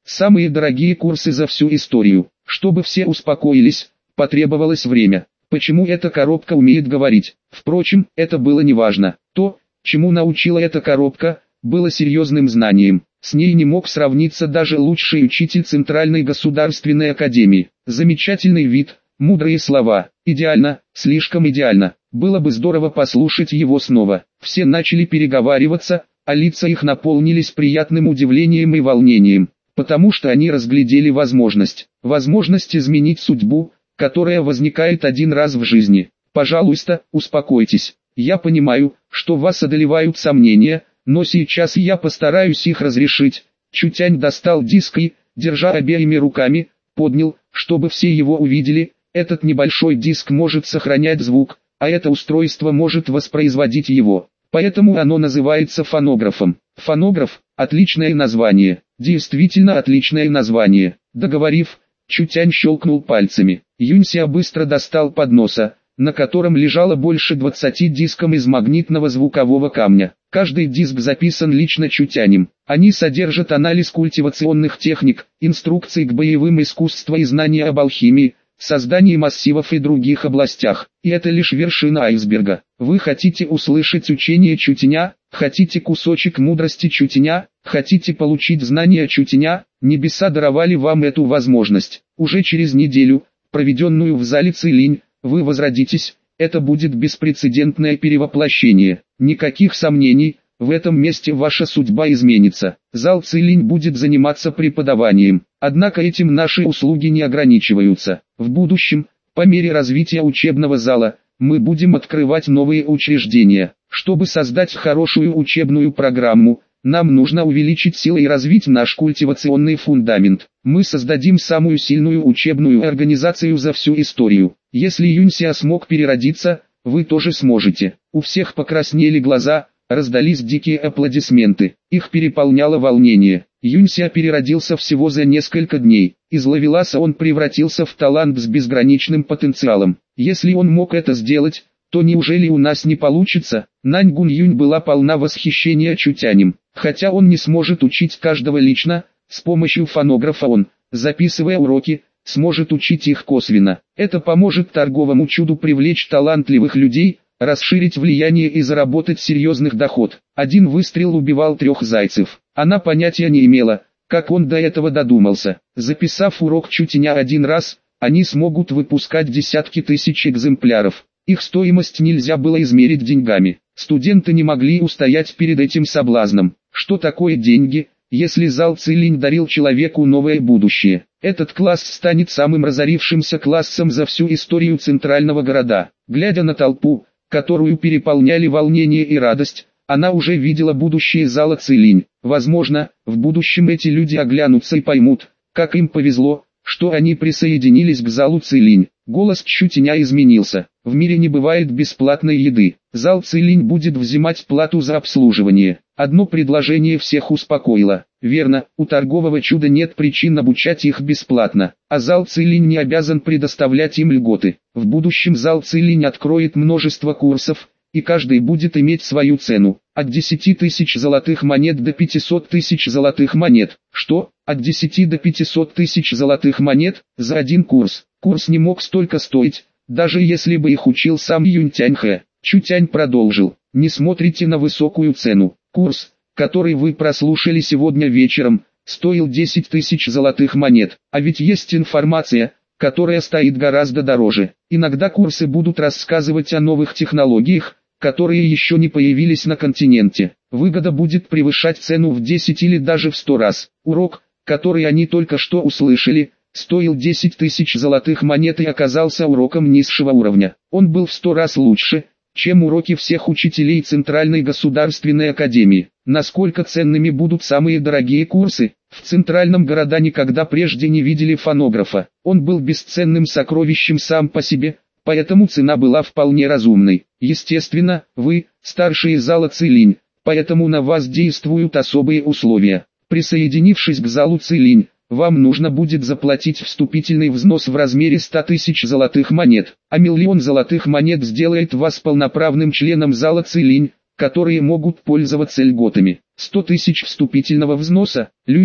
Самые дорогие курсы за всю историю. Чтобы все успокоились, потребовалось время. Почему эта коробка умеет говорить? Впрочем, это было неважно. То, чему научила эта коробка, было серьезным знанием. С ней не мог сравниться даже лучший учитель Центральной государственной академии. Замечательный вид, мудрые слова. Идеально, слишком идеально. Было бы здорово послушать его снова. Все начали переговариваться, а лица их наполнились приятным удивлением и волнением. Потому что они разглядели возможность изменить судьбу, которая возникает один раз в жизни. Пожалуйста, успокойтесь. Я понимаю, что вас одолевают сомнения, но сейчас я постараюсь их разрешить. Чутянь достал диск и, держа обеими руками, поднял, чтобы все его увидели. Этот небольшой диск может сохранять звук, а это устройство может воспроизводить его. Поэтому оно называется фонографом. Фонограф – отличное название. Действительно отличное название. Договорив, Чутянь щелкнул пальцами. Юнься быстро достал подноса, на котором лежало больше 20 дисков из магнитного звукового камня. Каждый диск записан лично Чутянем. Они содержат анализ культивационных техник, инструкции к боевым искусствам и знания об алхимии, создании массивов и других областях. И это лишь вершина айсберга. Вы хотите услышать учение Чутяня? Хотите кусочек мудрости Чутяня? Хотите получить знания Чутяня? Небеса даровали вам эту возможность. Уже через неделю, проведенную в зале Цилинь, вы возродитесь. Это будет беспрецедентное перевоплощение. Никаких сомнений, в этом месте ваша судьба изменится. Зал Цилинь будет заниматься преподаванием. Однако этим наши услуги не ограничиваются. В будущем, по мере развития учебного зала, мы будем открывать новые учреждения. Чтобы создать хорошую учебную программу, нам нужно увеличить силы и развить наш культивационный фундамент. Мы создадим самую сильную учебную организацию за всю историю. Если Юнься смог переродиться, вы тоже сможете. У всех покраснели глаза, раздались дикие аплодисменты. Их переполняло волнение. Юнься переродился всего за несколько дней. Из ловеласа он превратился в талант с безграничным потенциалом. Если он мог это сделать, то неужели у нас не получится? Нань Гуньюнь была полна восхищения Чутянем. Хотя он не сможет учить каждого лично, с помощью фонографа он, записывая уроки, сможет учить их косвенно. Это поможет торговому чуду привлечь талантливых людей, расширить влияние и заработать серьезных доход. Один выстрел убивал 3 зайцев. Она понятия не имела, как он до этого додумался. Записав урок Чутяня один раз, они смогут выпускать десятки тысяч экземпляров. Их стоимость нельзя было измерить деньгами. Студенты не могли устоять перед этим соблазном. Что такое деньги, если зал Цилинь дарил человеку новое будущее? Этот класс станет самым разорившимся классом за всю историю центрального города. Глядя на толпу, которую переполняли волнение и радость, она уже видела будущее зала Цилинь. Возможно, в будущем эти люди оглянутся и поймут, как им повезло, что они присоединились к залу Цилинь. Голос Чутяня изменился. В мире не бывает бесплатной еды. Зал Цилинь будет взимать плату за обслуживание. Одно предложение всех успокоило. Верно, у торгового чуда нет причин обучать их бесплатно, а зал Цилинь не обязан предоставлять им льготы. В будущем зал Цилинь откроет множество курсов, и каждый будет иметь свою цену. От 10 тысяч золотых монет до 500 тысяч золотых монет. Что? От 10 до 500 тысяч золотых монет за один курс. Курс не мог столько стоить, даже если бы их учил сам Юнтяньхэ. Чутянь продолжил. Не смотрите на высокую цену. Курс, который вы прослушали сегодня вечером, стоил 10 тысяч золотых монет. А ведь есть информация, которая стоит гораздо дороже. Иногда курсы будут рассказывать о новых технологиях, которые еще не появились на континенте. Выгода будет превышать цену в 10 или даже в 100 раз. Урок, который они только что услышали, стоил 10 тысяч золотых монет и оказался уроком низшего уровня. Он был в 100 раз лучше, чем уроки всех учителей Центральной государственной академии. Насколько ценными будут самые дорогие курсы? В центральном города никогда прежде не видели фонографа. Он был бесценным сокровищем сам по себе, поэтому цена была вполне разумной. Естественно, вы, старшие зала Цилинь, поэтому на вас действуют особые условия. Присоединившись к залу Цилинь, вам нужно будет заплатить вступительный взнос в размере 100 тысяч золотых монет, а 1 000 000 золотых монет сделает вас полноправным членом зала Цилинь, которые могут пользоваться льготами. 100 тысяч вступительного взноса. Людям,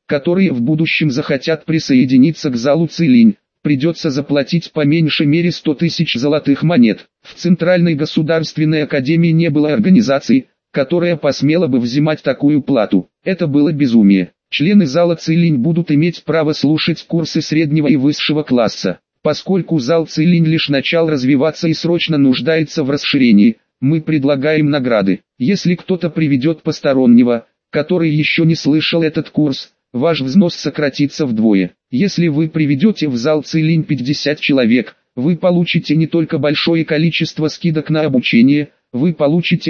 которые в будущем захотят присоединиться к залу Цилинь, придется заплатить по меньшей мере 100 тысяч золотых монет. В Центральной государственной академии не было организации, которая посмела бы взимать такую плату. Это было безумие. Члены зала Цилинь будут иметь право слушать курсы среднего и высшего класса. Поскольку зал Цилинь лишь начал развиваться и срочно нуждается в расширении, мы предлагаем награды. Если кто-то приведет постороннего, который еще не слышал этот курс, ваш взнос сократится вдвое. Если вы приведете в зал Цилинь 50 человек, вы получите не только большое количество скидок на обучение, вы получите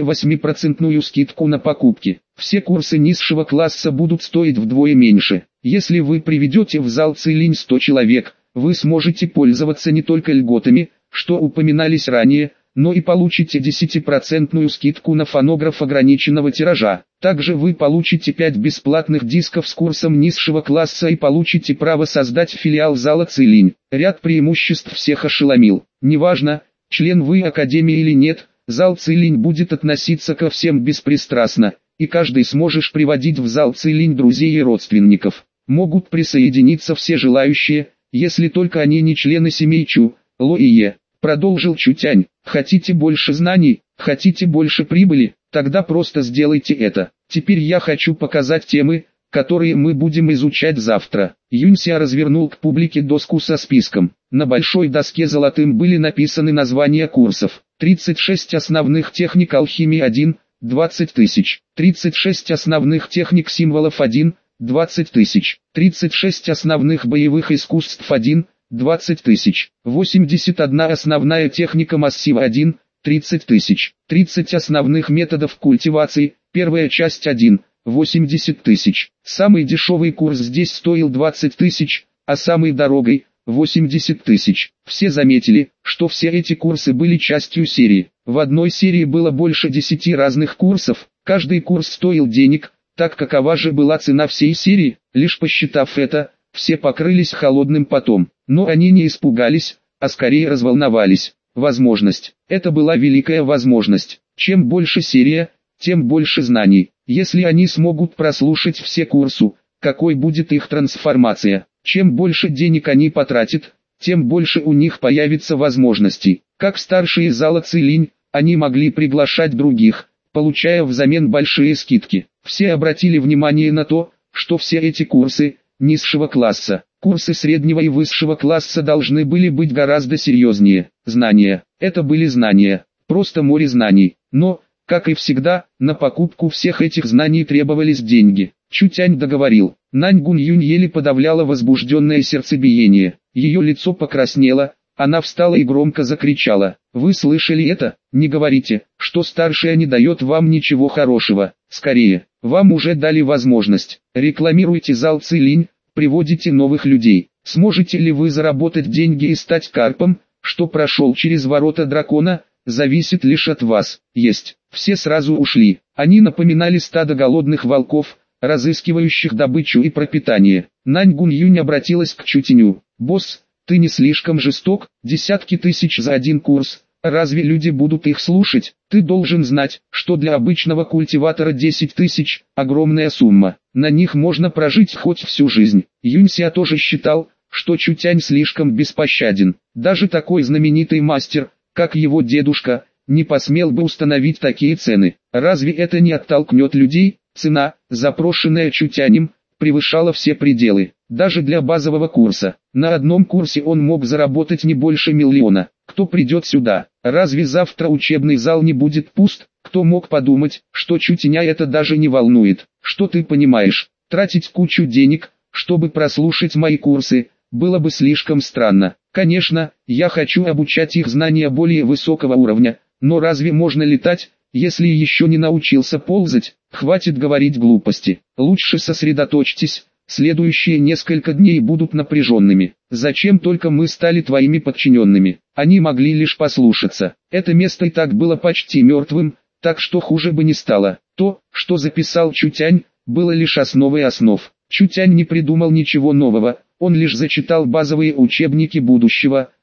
8% скидку на покупки. Все курсы низшего класса будут стоить вдвое меньше. Если вы приведете в зал Цилинь 100 человек, вы сможете пользоваться не только льготами, что упоминались ранее, но и получите 10% скидку на фонограф ограниченного тиража. Также вы получите 5 бесплатных дисков с курсом низшего класса и получите право создать филиал зала Цилинь. Ряд преимуществ всех ошеломил. Неважно, член вы академии или нет, зал Цилинь будет относиться ко всем беспристрастно, и каждый сможешь приводить в зал Цилинь друзей и родственников. Могут присоединиться все желающие, если только они не члены семей Чу, Ло и Е. Продолжил Чутянь. Хотите больше знаний, хотите больше прибыли, тогда просто сделайте это. Теперь я хочу показать темы, которые мы будем изучать завтра. Юнься развернул к публике доску со списком. На большой доске золотым были написаны названия курсов. 36 основных техник алхимии 1, 20 тысяч. 36 основных техник символов 1, 20 тысяч. 36 основных боевых искусств 1, 20 тысяч. 81 основная техника массива 1, 30 тысяч. 30 основных методов культивации, первая часть 1, 80 тысяч. Самый дешевый курс здесь стоил 20 тысяч, а самый дорогой – 80 тысяч. Все заметили, что все эти курсы были частью серии. В одной серии было больше 10 разных курсов, каждый курс стоил денег, так какова же была цена всей серии? Лишь посчитав это, все покрылись холодным потом. Но они не испугались, а скорее разволновались. Возможность. Это была великая возможность. Чем больше серия, тем больше знаний. Если они смогут прослушать все курсы, какой будет их трансформация? Чем больше денег они потратят, тем больше у них появится возможностей. Как старшие зала Цилинь, они могли приглашать других, получая взамен большие скидки. Все обратили внимание на то, что все эти курсы низшего класса, курсы среднего и высшего класса должны были быть гораздо серьезнее. Знания. Это были знания. Просто море знаний. Но, как и всегда, на покупку всех этих знаний требовались деньги. Чутянь договорил. Нань Гуньюнь еле подавляла возбужденное сердцебиение. Ее лицо покраснело, она встала и громко закричала. «Вы слышали это? Не говорите, что старшая не дает вам ничего хорошего. Скорее, вам уже дали возможность. Рекламируйте зал Цилинь, приводите новых людей. Сможете ли вы заработать деньги и стать карпом, что прошел через ворота дракона, зависит лишь от вас». Есть. Все сразу ушли. Они напоминали стадо голодных волков, разыскивающих добычу и пропитание. Нань Гуньюнь обратилась к Чутяню. «Босс, ты не слишком жесток? Десятки тысяч за один курс. Разве люди будут их слушать? Ты должен знать, что для обычного культиватора 10 тысяч – огромная сумма. На них можно прожить хоть всю жизнь». Юнься тоже считал, что Чутянь слишком беспощаден. Даже такой знаменитый мастер, как его дедушка, не посмел бы установить такие цены. Разве это не оттолкнет людей? Цена, запрошенная Чутянем, превышала все пределы. Даже для базового курса. На одном курсе он мог заработать не больше 1 миллиона. Кто придет сюда? Разве завтра учебный зал не будет пуст? Кто мог подумать, что Чутяня это даже не волнует? Что ты понимаешь? Тратить кучу денег, чтобы прослушать мои курсы, было бы слишком странно. Конечно, я хочу обучать их знания более высокого уровня, но разве можно летать, если еще не научился ползать? Хватит говорить глупости. Лучше сосредоточьтесь. Следующие несколько дней будут напряженными. Зачем только мы стали твоими подчиненными? Они могли лишь послушаться. Это место и так было почти мертвым, так что хуже бы не стало. То, что записал Чутянь, было лишь основой основ. Чутянь не придумал ничего нового, он лишь зачитал базовые учебники будущего,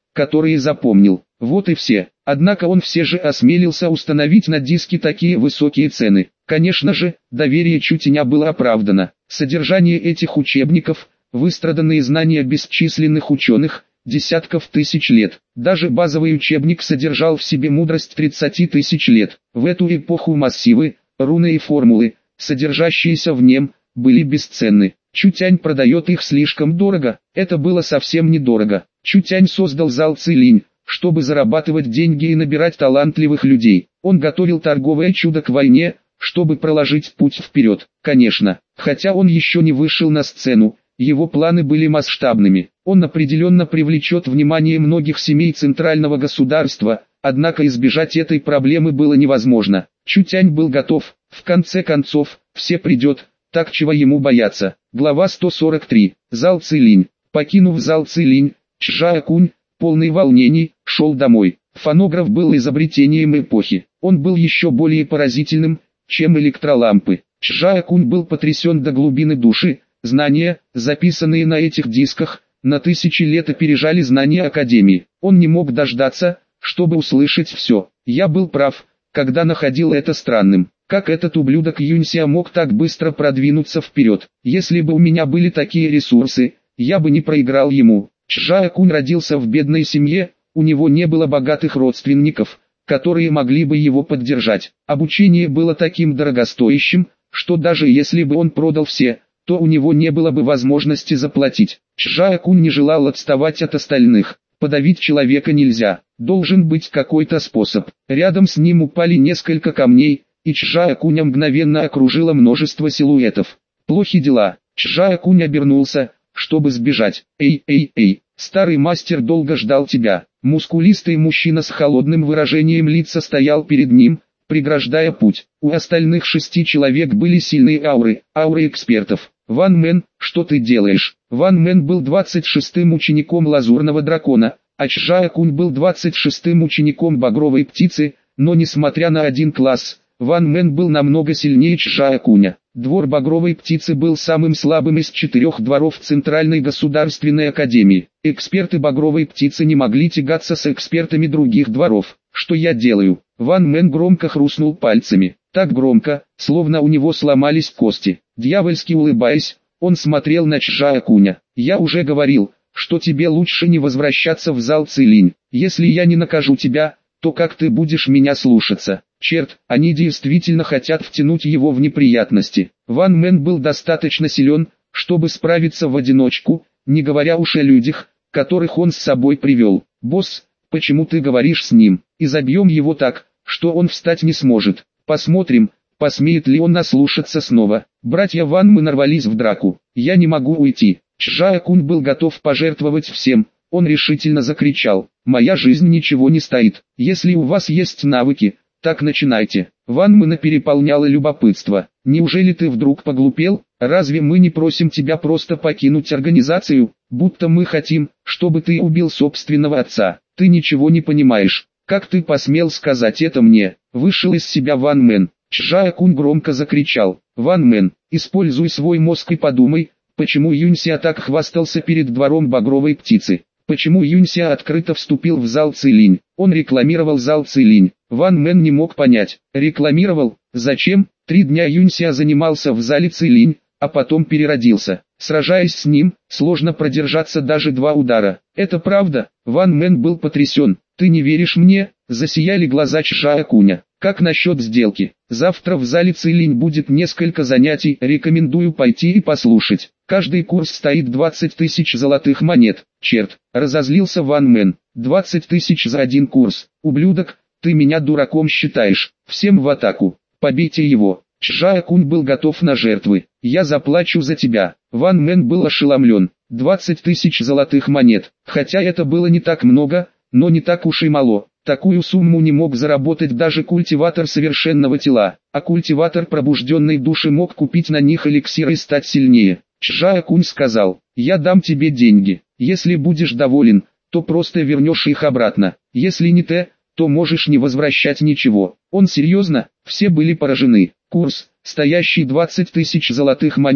которые запомнил. Вот и все. Однако он все же осмелился установить на диске такие высокие цены. Конечно же, доверие Чутеня было оправдано. Содержание этих учебников, выстраданные знания бесчисленных ученых, десятков тысяч лет. Даже базовый учебник содержал в себе мудрость 30 тысяч лет. В эту эпоху массивы, руны и формулы, содержащиеся в нем, были бесценны. Чутянь продает их слишком дорого. Это было совсем недорого. Чутянь создал зал Цилинь, чтобы зарабатывать деньги и набирать талантливых людей. Он готовил торговое чудо к войне, чтобы проложить путь вперед. Конечно, хотя он еще не вышел на сцену, его планы были масштабными. Он определенно привлечет внимание многих семей центрального государства, однако избежать этой проблемы было невозможно. Чутянь был готов, в конце концов, все придет, так чего ему бояться. Глава 143. Зал Цилинь. Покинув зал Цилинь, Чжаокунь, полный волнений, шел домой. Фонограф был изобретением эпохи. Он был еще более поразительным, чем электролампы. Чжаокунь был потрясен до глубины души. Знания, записанные на этих дисках, на тысячи лет опережали знания Академии. Он не мог дождаться, чтобы услышать все. Я был прав, когда находил это странным. Как этот ублюдок Юнься мог так быстро продвинуться вперед? Если бы у меня были такие ресурсы, я бы не проиграл ему. Чжаокунь родился в бедной семье, у него не было богатых родственников, которые могли бы его поддержать. Обучение было таким дорогостоящим, что даже если бы он продал все, то у него не было бы возможности заплатить. Чжаокунь не желал отставать от остальных. Подавить человека нельзя, должен быть какой-то способ. Рядом с ним упали несколько камней, и Чжаокуня мгновенно окружило множество силуэтов. Плохи дела. Чжаокунь обернулся, чтобы сбежать. Эй, старый мастер долго ждал тебя. Мускулистый мужчина с холодным выражением лица стоял перед ним, преграждая путь. У остальных 6 человек были сильные ауры экспертов. Ван Мэн, что ты делаешь? Ван Мэн был 26-м учеником Лазурного Дракона, а Чжаокунь был 26-м учеником Багровой Птицы, но несмотря на один класс, Ван Мэн был намного сильнее Чжаокуня. Двор Багровой Птицы был самым слабым из 4 дворов Центральной Государственной Академии. Эксперты Багровой Птицы не могли тягаться с экспертами других дворов. Что я делаю? Ван Мэн громко хрустнул пальцами. Так громко, словно у него сломались кости. Дьявольски улыбаясь, он смотрел на Чжаокуня. Я уже говорил, что тебе лучше не возвращаться в зал Цилинь. Если я не накажу тебя, то как ты будешь меня слушаться? Черт, они действительно хотят втянуть его в неприятности. Ван Мэн был достаточно силен, чтобы справиться в одиночку, не говоря уж о людях, которых он с собой привел. Босс, почему ты говоришь с ним? И забьем его так, что он встать не сможет. Посмотрим, посмеет ли он наслушаться снова. Братья Ван Мы нарвались в драку. Я не могу уйти. Чжаокунь был готов пожертвовать всем. Он решительно закричал. Моя жизнь ничего не стоит. Если у вас есть навыки, так начинайте. Ван Мэна переполняло любопытство. Неужели ты вдруг поглупел? Разве мы не просим тебя просто покинуть организацию? Будто мы хотим, чтобы ты убил собственного отца. Ты ничего не понимаешь. Как ты посмел сказать это мне? Вышел из себя Ван Мэн. Чжаокунь громко закричал. Ван Мэн, используй свой мозг и подумай, почему Юнься так хвастался перед двором Багровой Птицы. Почему Юнься открыто вступил в зал Цилинь? Он рекламировал зал Цилинь. Ван Мэн не мог понять. Рекламировал? Зачем? 3 дня Юнься занимался в зале Цилинь, а потом переродился. Сражаясь с ним, сложно продержаться даже 2 удара. Это правда? Ван Мэн был потрясен. Ты не веришь мне? Засияли глаза Чжаокуня. Как насчет сделки? Завтра в зале Цилинь будет несколько занятий, рекомендую пойти и послушать. Каждый курс стоит 20 тысяч золотых монет. Черт, разозлился Ван Мэн. 20 тысяч за один курс. Ублюдок, ты меня дураком считаешь. Всем в атаку. Побейте его. Чжаокунь был готов на жертвы. Я заплачу за тебя. Ван Мэн был ошеломлен. 20 тысяч золотых монет. Хотя это было не так много, но не так уж и мало. Такую сумму не мог заработать даже культиватор совершенного тела, а культиватор пробужденной души мог купить на них эликсир и стать сильнее. Чжаокунь сказал, я дам тебе деньги, если будешь доволен, то просто вернешь их обратно, если не то можешь не возвращать ничего. Он серьезно? Все были поражены. Курс, стоящий 20 тысяч золотых монет,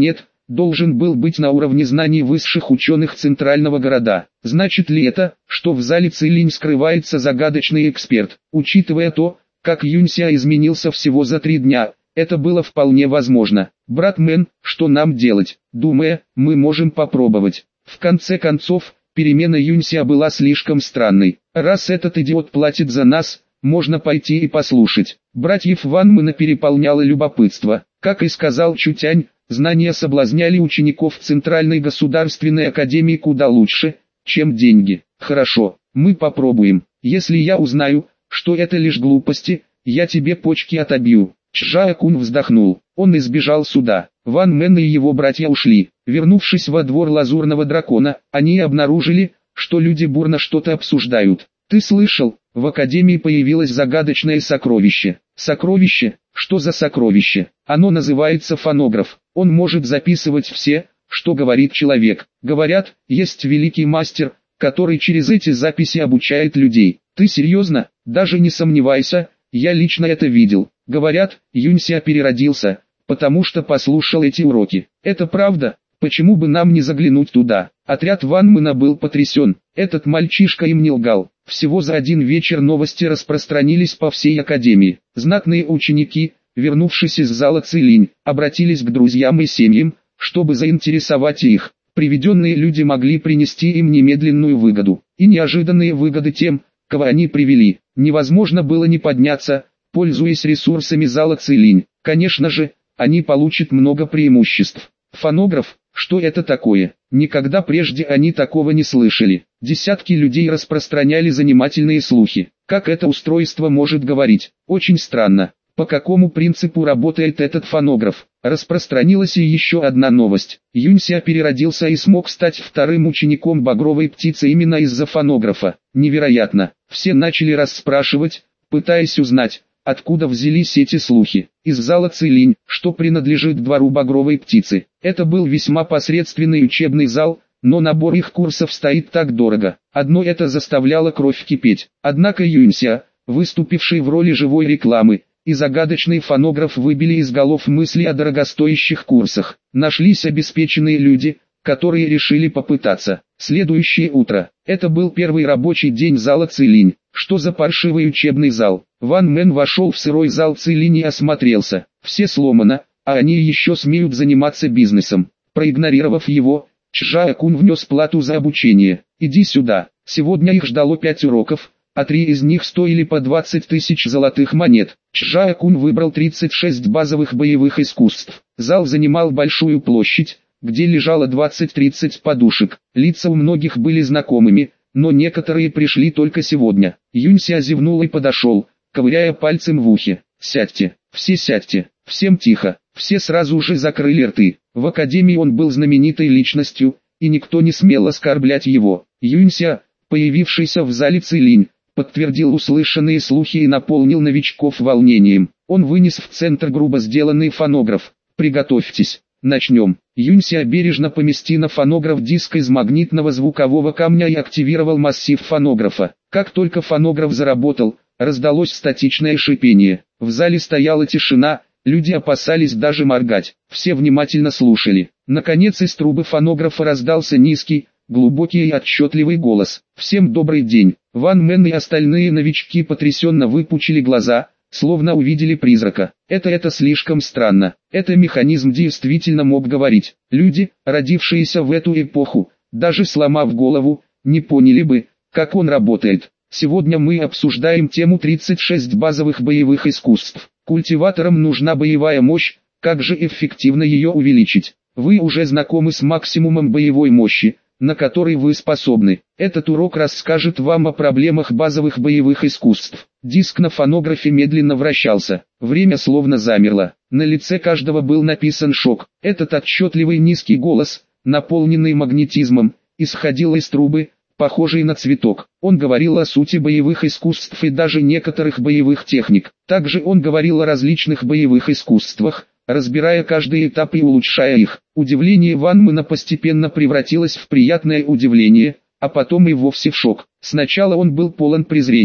должен был быть на уровне знаний высших ученых центрального города. Значит ли это, что в зале Цилинь скрывается загадочный эксперт? Учитывая то, как Юнься изменился всего за 3 дня, это было вполне возможно. Брат Мэн, что нам делать? Думаю, мы можем попробовать. В конце концов, перемена Юнься была слишком странной. Раз этот идиот платит за нас, можно пойти и послушать. Братьев Ван Мэна переполняло любопытство. Как и сказал Чутянь, знания соблазняли учеников Центральной государственной академии куда лучше, чем деньги. Хорошо, мы попробуем. Если я узнаю, что это лишь глупости, я тебе почки отобью. Чжао-кун вздохнул. Он избежал суда. Ван Мэн и его братья ушли. Вернувшись во двор Лазурного Дракона, они обнаружили, что люди бурно что-то обсуждают. Ты слышал? В академии появилось загадочное сокровище. Сокровище? Что за сокровище? Оно называется фонограф. Он может записывать все, что говорит человек. Говорят, есть великий мастер, который через эти записи обучает людей. Ты серьезно? Даже не сомневайся, я лично это видел. Говорят, Юнься переродился, потому что послушал эти уроки. Это правда? Почему бы нам не заглянуть туда? Отряд Ван Мэна был потрясен. Этот мальчишка им не лгал. Всего за один вечер новости распространились по всей академии. Знатные ученики, вернувшись из зала Цилинь, обратились к друзьям и семьям, чтобы заинтересовать их. Приведенные люди могли принести им немедленную выгоду. И неожиданные выгоды тем, кого они привели. Невозможно было не подняться, пользуясь ресурсами зала Цилинь. Конечно же, они получат много преимуществ. Фонограф, что это такое? Никогда прежде они такого не слышали. Десятки людей распространяли занимательные слухи. Как это устройство может говорить? Очень странно. По какому принципу работает этот фонограф? Распространилась и еще одна новость. Юнься переродился и смог стать вторым учеником Багровой Птицы именно из-за фонографа. Невероятно. Все начали расспрашивать, пытаясь узнать, откуда взялись эти слухи. Из зала Цилинь, что принадлежит двору Багровой Птицы. Это был весьма посредственный учебный зал, но набор их курсов стоит так дорого. Одно это заставляло кровь кипеть. Однако Юнься, выступивший в роли живой рекламы, и загадочный фонограф выбили из голов мысли о дорогостоящих курсах. Нашлись обеспеченные люди, которые решили попытаться. Следующее утро. Это был первый рабочий день зала Цилинь. Что за паршивый учебный зал? Ван Мэн вошел в сырой зал Цилинь и осмотрелся. Все сломано, а они еще смеют заниматься бизнесом. Проигнорировав его, Чжао-кун внес плату за обучение. Иди сюда. Сегодня их ждало 5 уроков, а 3 из них стоили по 20 тысяч золотых монет. Чжао-кун выбрал 36 базовых боевых искусств. Зал занимал большую площадь, где лежало 20-30 подушек. Лица у многих были знакомыми, но некоторые пришли только сегодня. Юнься зевнул и подошел, ковыряя пальцем в ухе. «Сядьте, все сядьте, всем тихо». Все сразу же закрыли рты. В академии он был знаменитой личностью, и никто не смел оскорблять его. Юнься, появившийся в зале Цилинь, подтвердил услышанные слухи и наполнил новичков волнением. Он вынес в центр грубо сделанный фонограф. «Приготовьтесь, начнем». Юнься бережно поместил на фонограф диск из магнитного звукового камня и активировал массив фонографа. Как только фонограф заработал, раздалось статичное шипение. В зале стояла тишина, люди опасались даже моргать. Все внимательно слушали. Наконец из трубы фонографа раздался низкий, глубокий и отчетливый голос. «Всем добрый день». Ван Мэн и остальные новички потрясенно выпучили глаза, словно увидели призрака. Это слишком странно. Этот механизм действительно мог говорить. Люди, родившиеся в эту эпоху, даже сломав голову, не поняли бы, как он работает. Сегодня мы обсуждаем тему 36 базовых боевых искусств. Культиваторам нужна боевая мощь, как же эффективно ее увеличить? Вы уже знакомы с максимумом боевой мощи, на который вы способны. Этот урок расскажет вам о проблемах базовых боевых искусств. Диск на фонографе медленно вращался. Время словно замерло. На лице каждого был написан шок. Этот отчетливый низкий голос, наполненный магнетизмом, исходил из трубы, похожей на цветок. Он говорил о сути боевых искусств и даже некоторых боевых техник. Также он говорил о различных боевых искусствах, разбирая каждый этап и улучшая их. Удивление Ван Мэна постепенно превратилось в приятное удивление, а потом и вовсе в шок. Сначала он был полон презрения.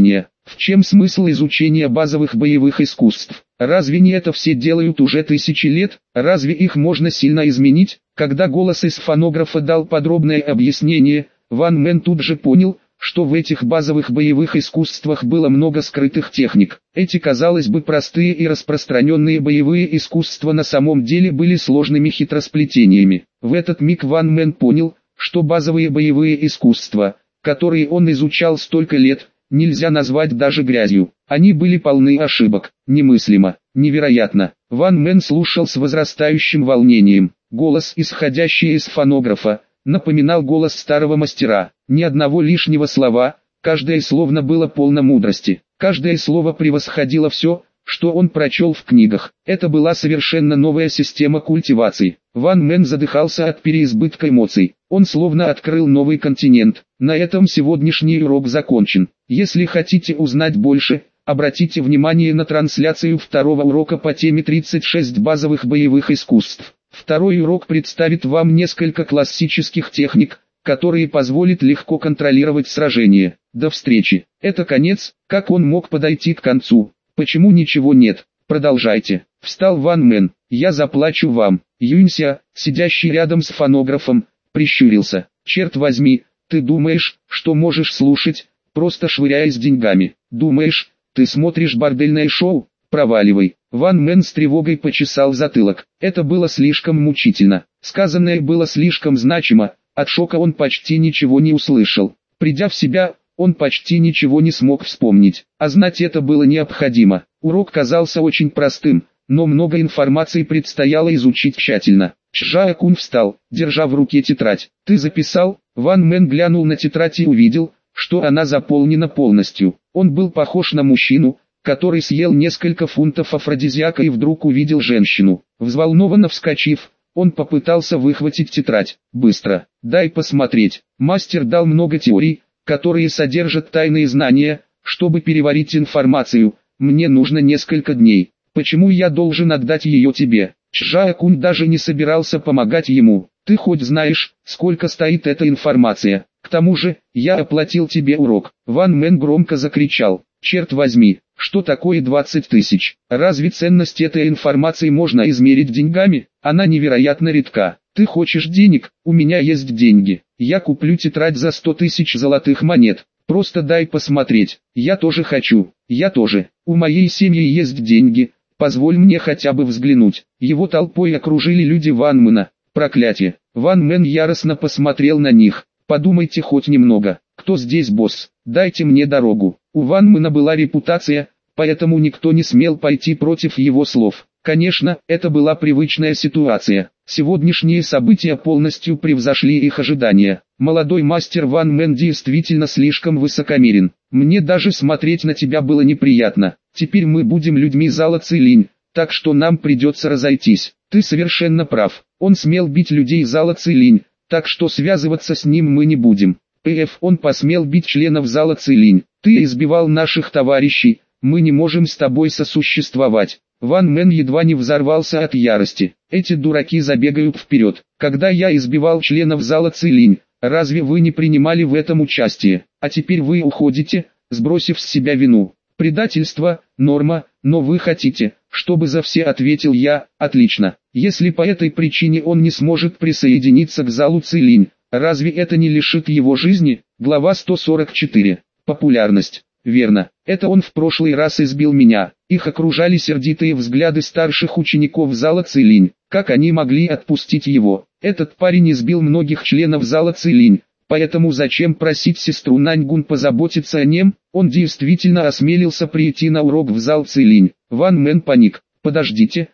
В чем смысл изучения базовых боевых искусств? Разве не это все делают уже тысячи лет? Разве их можно сильно изменить? Когда голос из фонографа дал подробное объяснение, Ван Мэн тут же понял, что в этих базовых боевых искусствах было много скрытых техник. Эти, казалось бы, простые и распространенные боевые искусства на самом деле были сложными хитросплетениями. В этот миг Ван Мэн понял, что базовые боевые искусства, которые он изучал столько лет, нельзя назвать даже грязью. Они были полны ошибок. Немыслимо, невероятно. Ван Мэн слушал с возрастающим волнением. Голос, исходящий из фонографа, напоминал голос старого мастера. Ни одного лишнего слова, каждое словно было полно мудрости. Каждое слово превосходило все, что он прочел в книгах. Это была совершенно новая система культивации. Ван Мэн задыхался от переизбытка эмоций. Он словно открыл новый континент. На этом сегодняшний урок закончен. Если хотите узнать больше, обратите внимание на трансляцию второго урока по теме 36 базовых боевых искусств. Второй урок представит вам несколько классических техник, которые позволят легко контролировать сражение. До встречи. Это конец. Как он мог подойти к концу? Почему ничего нет? Продолжайте. Встал Ван Мэн. Я заплачу вам. Юнься, сидящий рядом с фонографом, прищурился. Черт возьми, ты думаешь, что можешь слушать, просто швыряясь деньгами? Думаешь, ты смотришь бордельное шоу? Проваливай. Ван Мэн с тревогой почесал затылок. Это было слишком мучительно. Сказанное было слишком значимо, от шока он почти ничего не услышал. Придя в себя, он почти ничего не смог вспомнить. А знать это было необходимо. Урок казался очень простым, но много информации предстояло изучить тщательно. Чжао-кун встал, держа в руке тетрадь. «Ты записал?» Ван Мэн глянул на тетрадь и увидел, что она заполнена полностью. Он был похож на мужчину, который съел несколько фунтов афродизиака и вдруг увидел женщину. Взволнованно вскочив, он попытался выхватить тетрадь. «Быстро, дай посмотреть». Мастер дал много теорий, которые содержат тайные знания. Чтобы переварить информацию, мне нужно несколько дней. Почему я должен отдать ее тебе? Чжао-кун даже не собирался помогать ему. Ты хоть знаешь, сколько стоит эта информация? К тому же, я оплатил тебе урок. Ван Мэн громко закричал. Черт возьми, что такое 20 тысяч? Разве ценность этой информации можно измерить деньгами? Она невероятно редка. Ты хочешь денег? У меня есть деньги. Я куплю тетрадь за 100 тысяч золотых монет. Просто дай посмотреть. Я тоже хочу. Я тоже. У моей семьи есть деньги. Позволь мне хотя бы взглянуть. Его толпой окружили люди Ван Мэна. Проклятие. Ван Мэн яростно посмотрел на них. Подумайте хоть немного. Кто здесь босс? Дайте мне дорогу. У Ван Мэна была репутация, поэтому никто не смел пойти против его слов. Конечно, это была привычная ситуация. Сегодняшние события полностью превзошли их ожидания. Молодой мастер Ван Мэн действительно слишком высокомерен. Мне даже смотреть на тебя было неприятно. Теперь мы будем людьми зала Цилинь, так что нам придется разойтись. Ты совершенно прав. Он смел бить людей зала Цилинь, так что связываться с ним мы не будем. Он посмел бить членов зала Цилинь. Ты избивал наших товарищей, мы не можем с тобой сосуществовать. Ван Мэн едва не взорвался от ярости. Эти дураки забегают вперед. Когда я избивал членов зала Цилинь, разве вы не принимали в этом участие? А теперь вы уходите, сбросив с себя вину. Предательство – норма, но вы хотите, чтобы за все ответил я. Отлично. Если по этой причине он не сможет присоединиться к залу Цилинь, разве это не лишит его жизни? Глава 144. Популярность. Верно, это он в прошлый раз избил меня. Их окружали сердитые взгляды старших учеников зала Цилинь. Как они могли отпустить его? Этот парень избил многих членов зала Цилинь. Поэтому зачем просить сестру Наньгун позаботиться о нем? Он действительно осмелился прийти на урок в зал Цилинь. Ван Мэн паник. Подождите,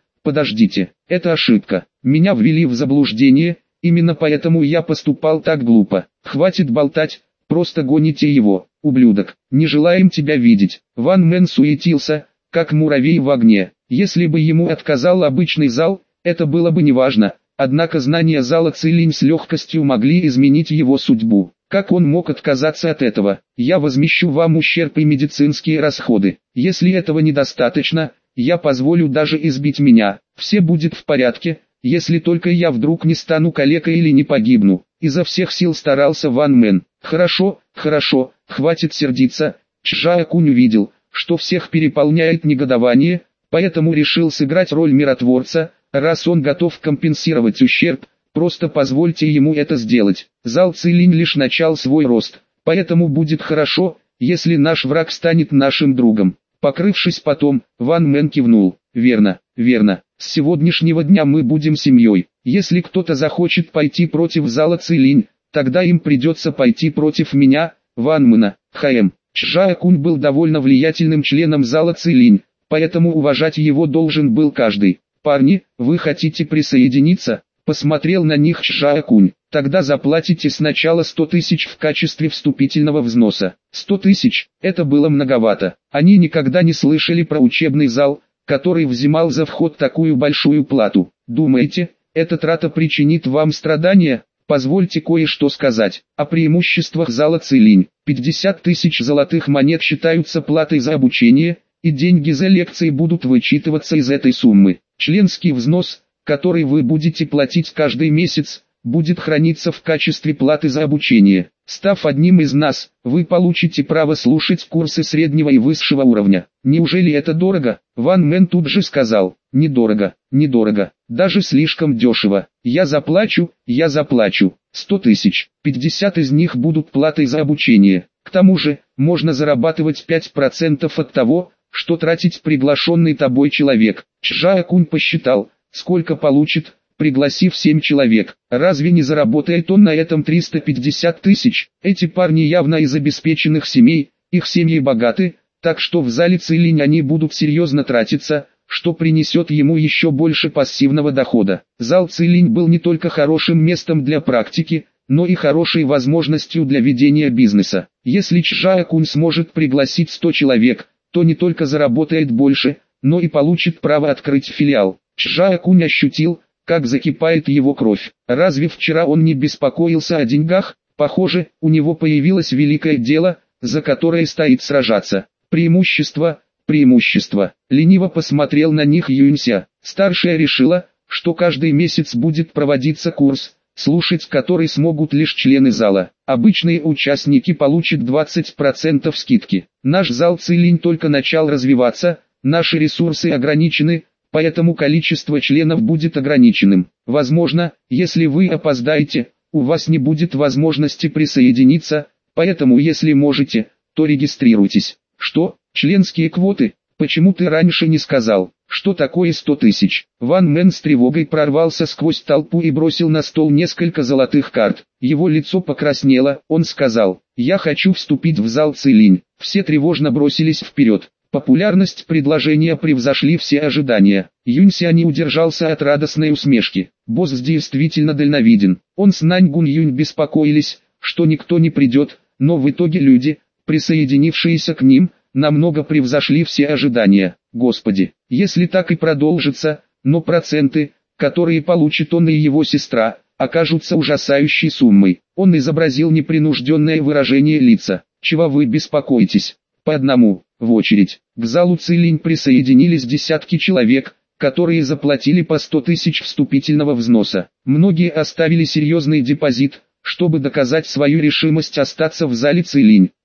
это ошибка. Меня ввели в заблуждение, именно поэтому я поступал так глупо. Хватит болтать, просто гоните его, ублюдок. Не желаем тебя видеть. Ван Мэн суетился, как муравей в огне. Если бы ему отказал обычный зал, это было бы неважно. Однако знания зала Цилинь с легкостью могли изменить его судьбу. Как он мог отказаться от этого? Я возмещу вам ущерб и медицинские расходы. Если этого недостаточно, я позволю даже избить меня. Все будет в порядке, если только я вдруг не стану калекой или не погибну. Изо всех сил старался Ван Мэн. Хорошо, хватит сердиться. Чжао Кунь увидел, что всех переполняет негодование, поэтому решил сыграть роль миротворца. Раз он готов компенсировать ущерб, просто позвольте ему это сделать. Зал Цилинь лишь начал свой рост, поэтому будет хорошо, если наш враг станет нашим другом. Покрывшись потом, Ван Мэн кивнул. Верно, верно. С сегодняшнего дня мы будем семьей. Если кто-то захочет пойти против зала Цилинь, тогда им придется пойти против меня, Ван Мэна. Чжао Кунь был довольно влиятельным членом зала Цилинь, поэтому уважать его должен был каждый. «Парни, вы хотите присоединиться?» Посмотрел на них Чжао Кунь. «Тогда заплатите сначала 100 тысяч в качестве вступительного взноса». 100 тысяч, это было многовато. Они никогда не слышали про учебный зал, который взимал за вход такую большую плату. Думаете, эта трата причинит вам страдания? Позвольте кое-что сказать. О преимуществах зала Цилинь. 50 тысяч золотых монет считаются платой за обучение, и деньги за лекции будут вычитываться из этой суммы. Членский взнос, который вы будете платить каждый месяц, будет храниться в качестве платы за обучение. Став одним из нас, вы получите право слушать курсы среднего и высшего уровня. Неужели это дорого? Ван Мэн тут же сказал: недорого, недорого, даже слишком дешево. Я заплачу. 100 тысяч, 50 из них будут платой за обучение. К тому же, можно зарабатывать 5% от того, что тратить приглашенный тобой человек. Чжао Кунь посчитал, сколько получит, пригласив 7 человек. Разве не заработает он на этом 350 тысяч? Эти парни явно из обеспеченных семей, их семьи богаты, так что в зале Цилинь они будут серьезно тратиться, что принесет ему еще больше пассивного дохода. Зал Цилинь был не только хорошим местом для практики, но и хорошей возможностью для ведения бизнеса. Если Чжао Кунь сможет пригласить 100 человек, то не только заработает больше, но и получит право открыть филиал. Чжао Кунь ощутил, как закипает его кровь. Разве вчера он не беспокоился о деньгах? Похоже, у него появилось великое дело, за которое стоит сражаться. Преимущество. Лениво посмотрел на них Юнься. Старшая решила, что каждый месяц будет проводиться курс, слушать который смогут лишь члены зала. Обычные участники получат 20% скидки. Наш зал Цилинь только начал развиваться, наши ресурсы ограничены, поэтому количество членов будет ограниченным. Возможно, если вы опоздаете, у вас не будет возможности присоединиться, поэтому если можете, то регистрируйтесь. Что? Членские квоты? Почему ты раньше не сказал? Что такое 100 тысяч? Ван Мэн с тревогой прорвался сквозь толпу и бросил на стол несколько золотых карт. Его лицо покраснело, он сказал: «Я хочу вступить в зал Цилинь». Все тревожно бросились вперед. Популярность предложения превзошли все ожидания. Юнься не удержался от радостной усмешки. Босс действительно дальновиден. Он с Нань Гунь Юнь беспокоились, что никто не придет, но в итоге люди, присоединившиеся к ним, намного превзошли все ожидания. Господи, если так и продолжится, но проценты, которые получит он и его сестра, окажутся ужасающей суммой. Он изобразил непринужденное выражение лица. Чего вы беспокоитесь? По одному, в очередь. К залу Цилинь присоединились десятки человек, которые заплатили по 100 тысяч вступительного взноса. Многие оставили серьезный депозит, чтобы доказать свою решимость остаться в зале Цилинь.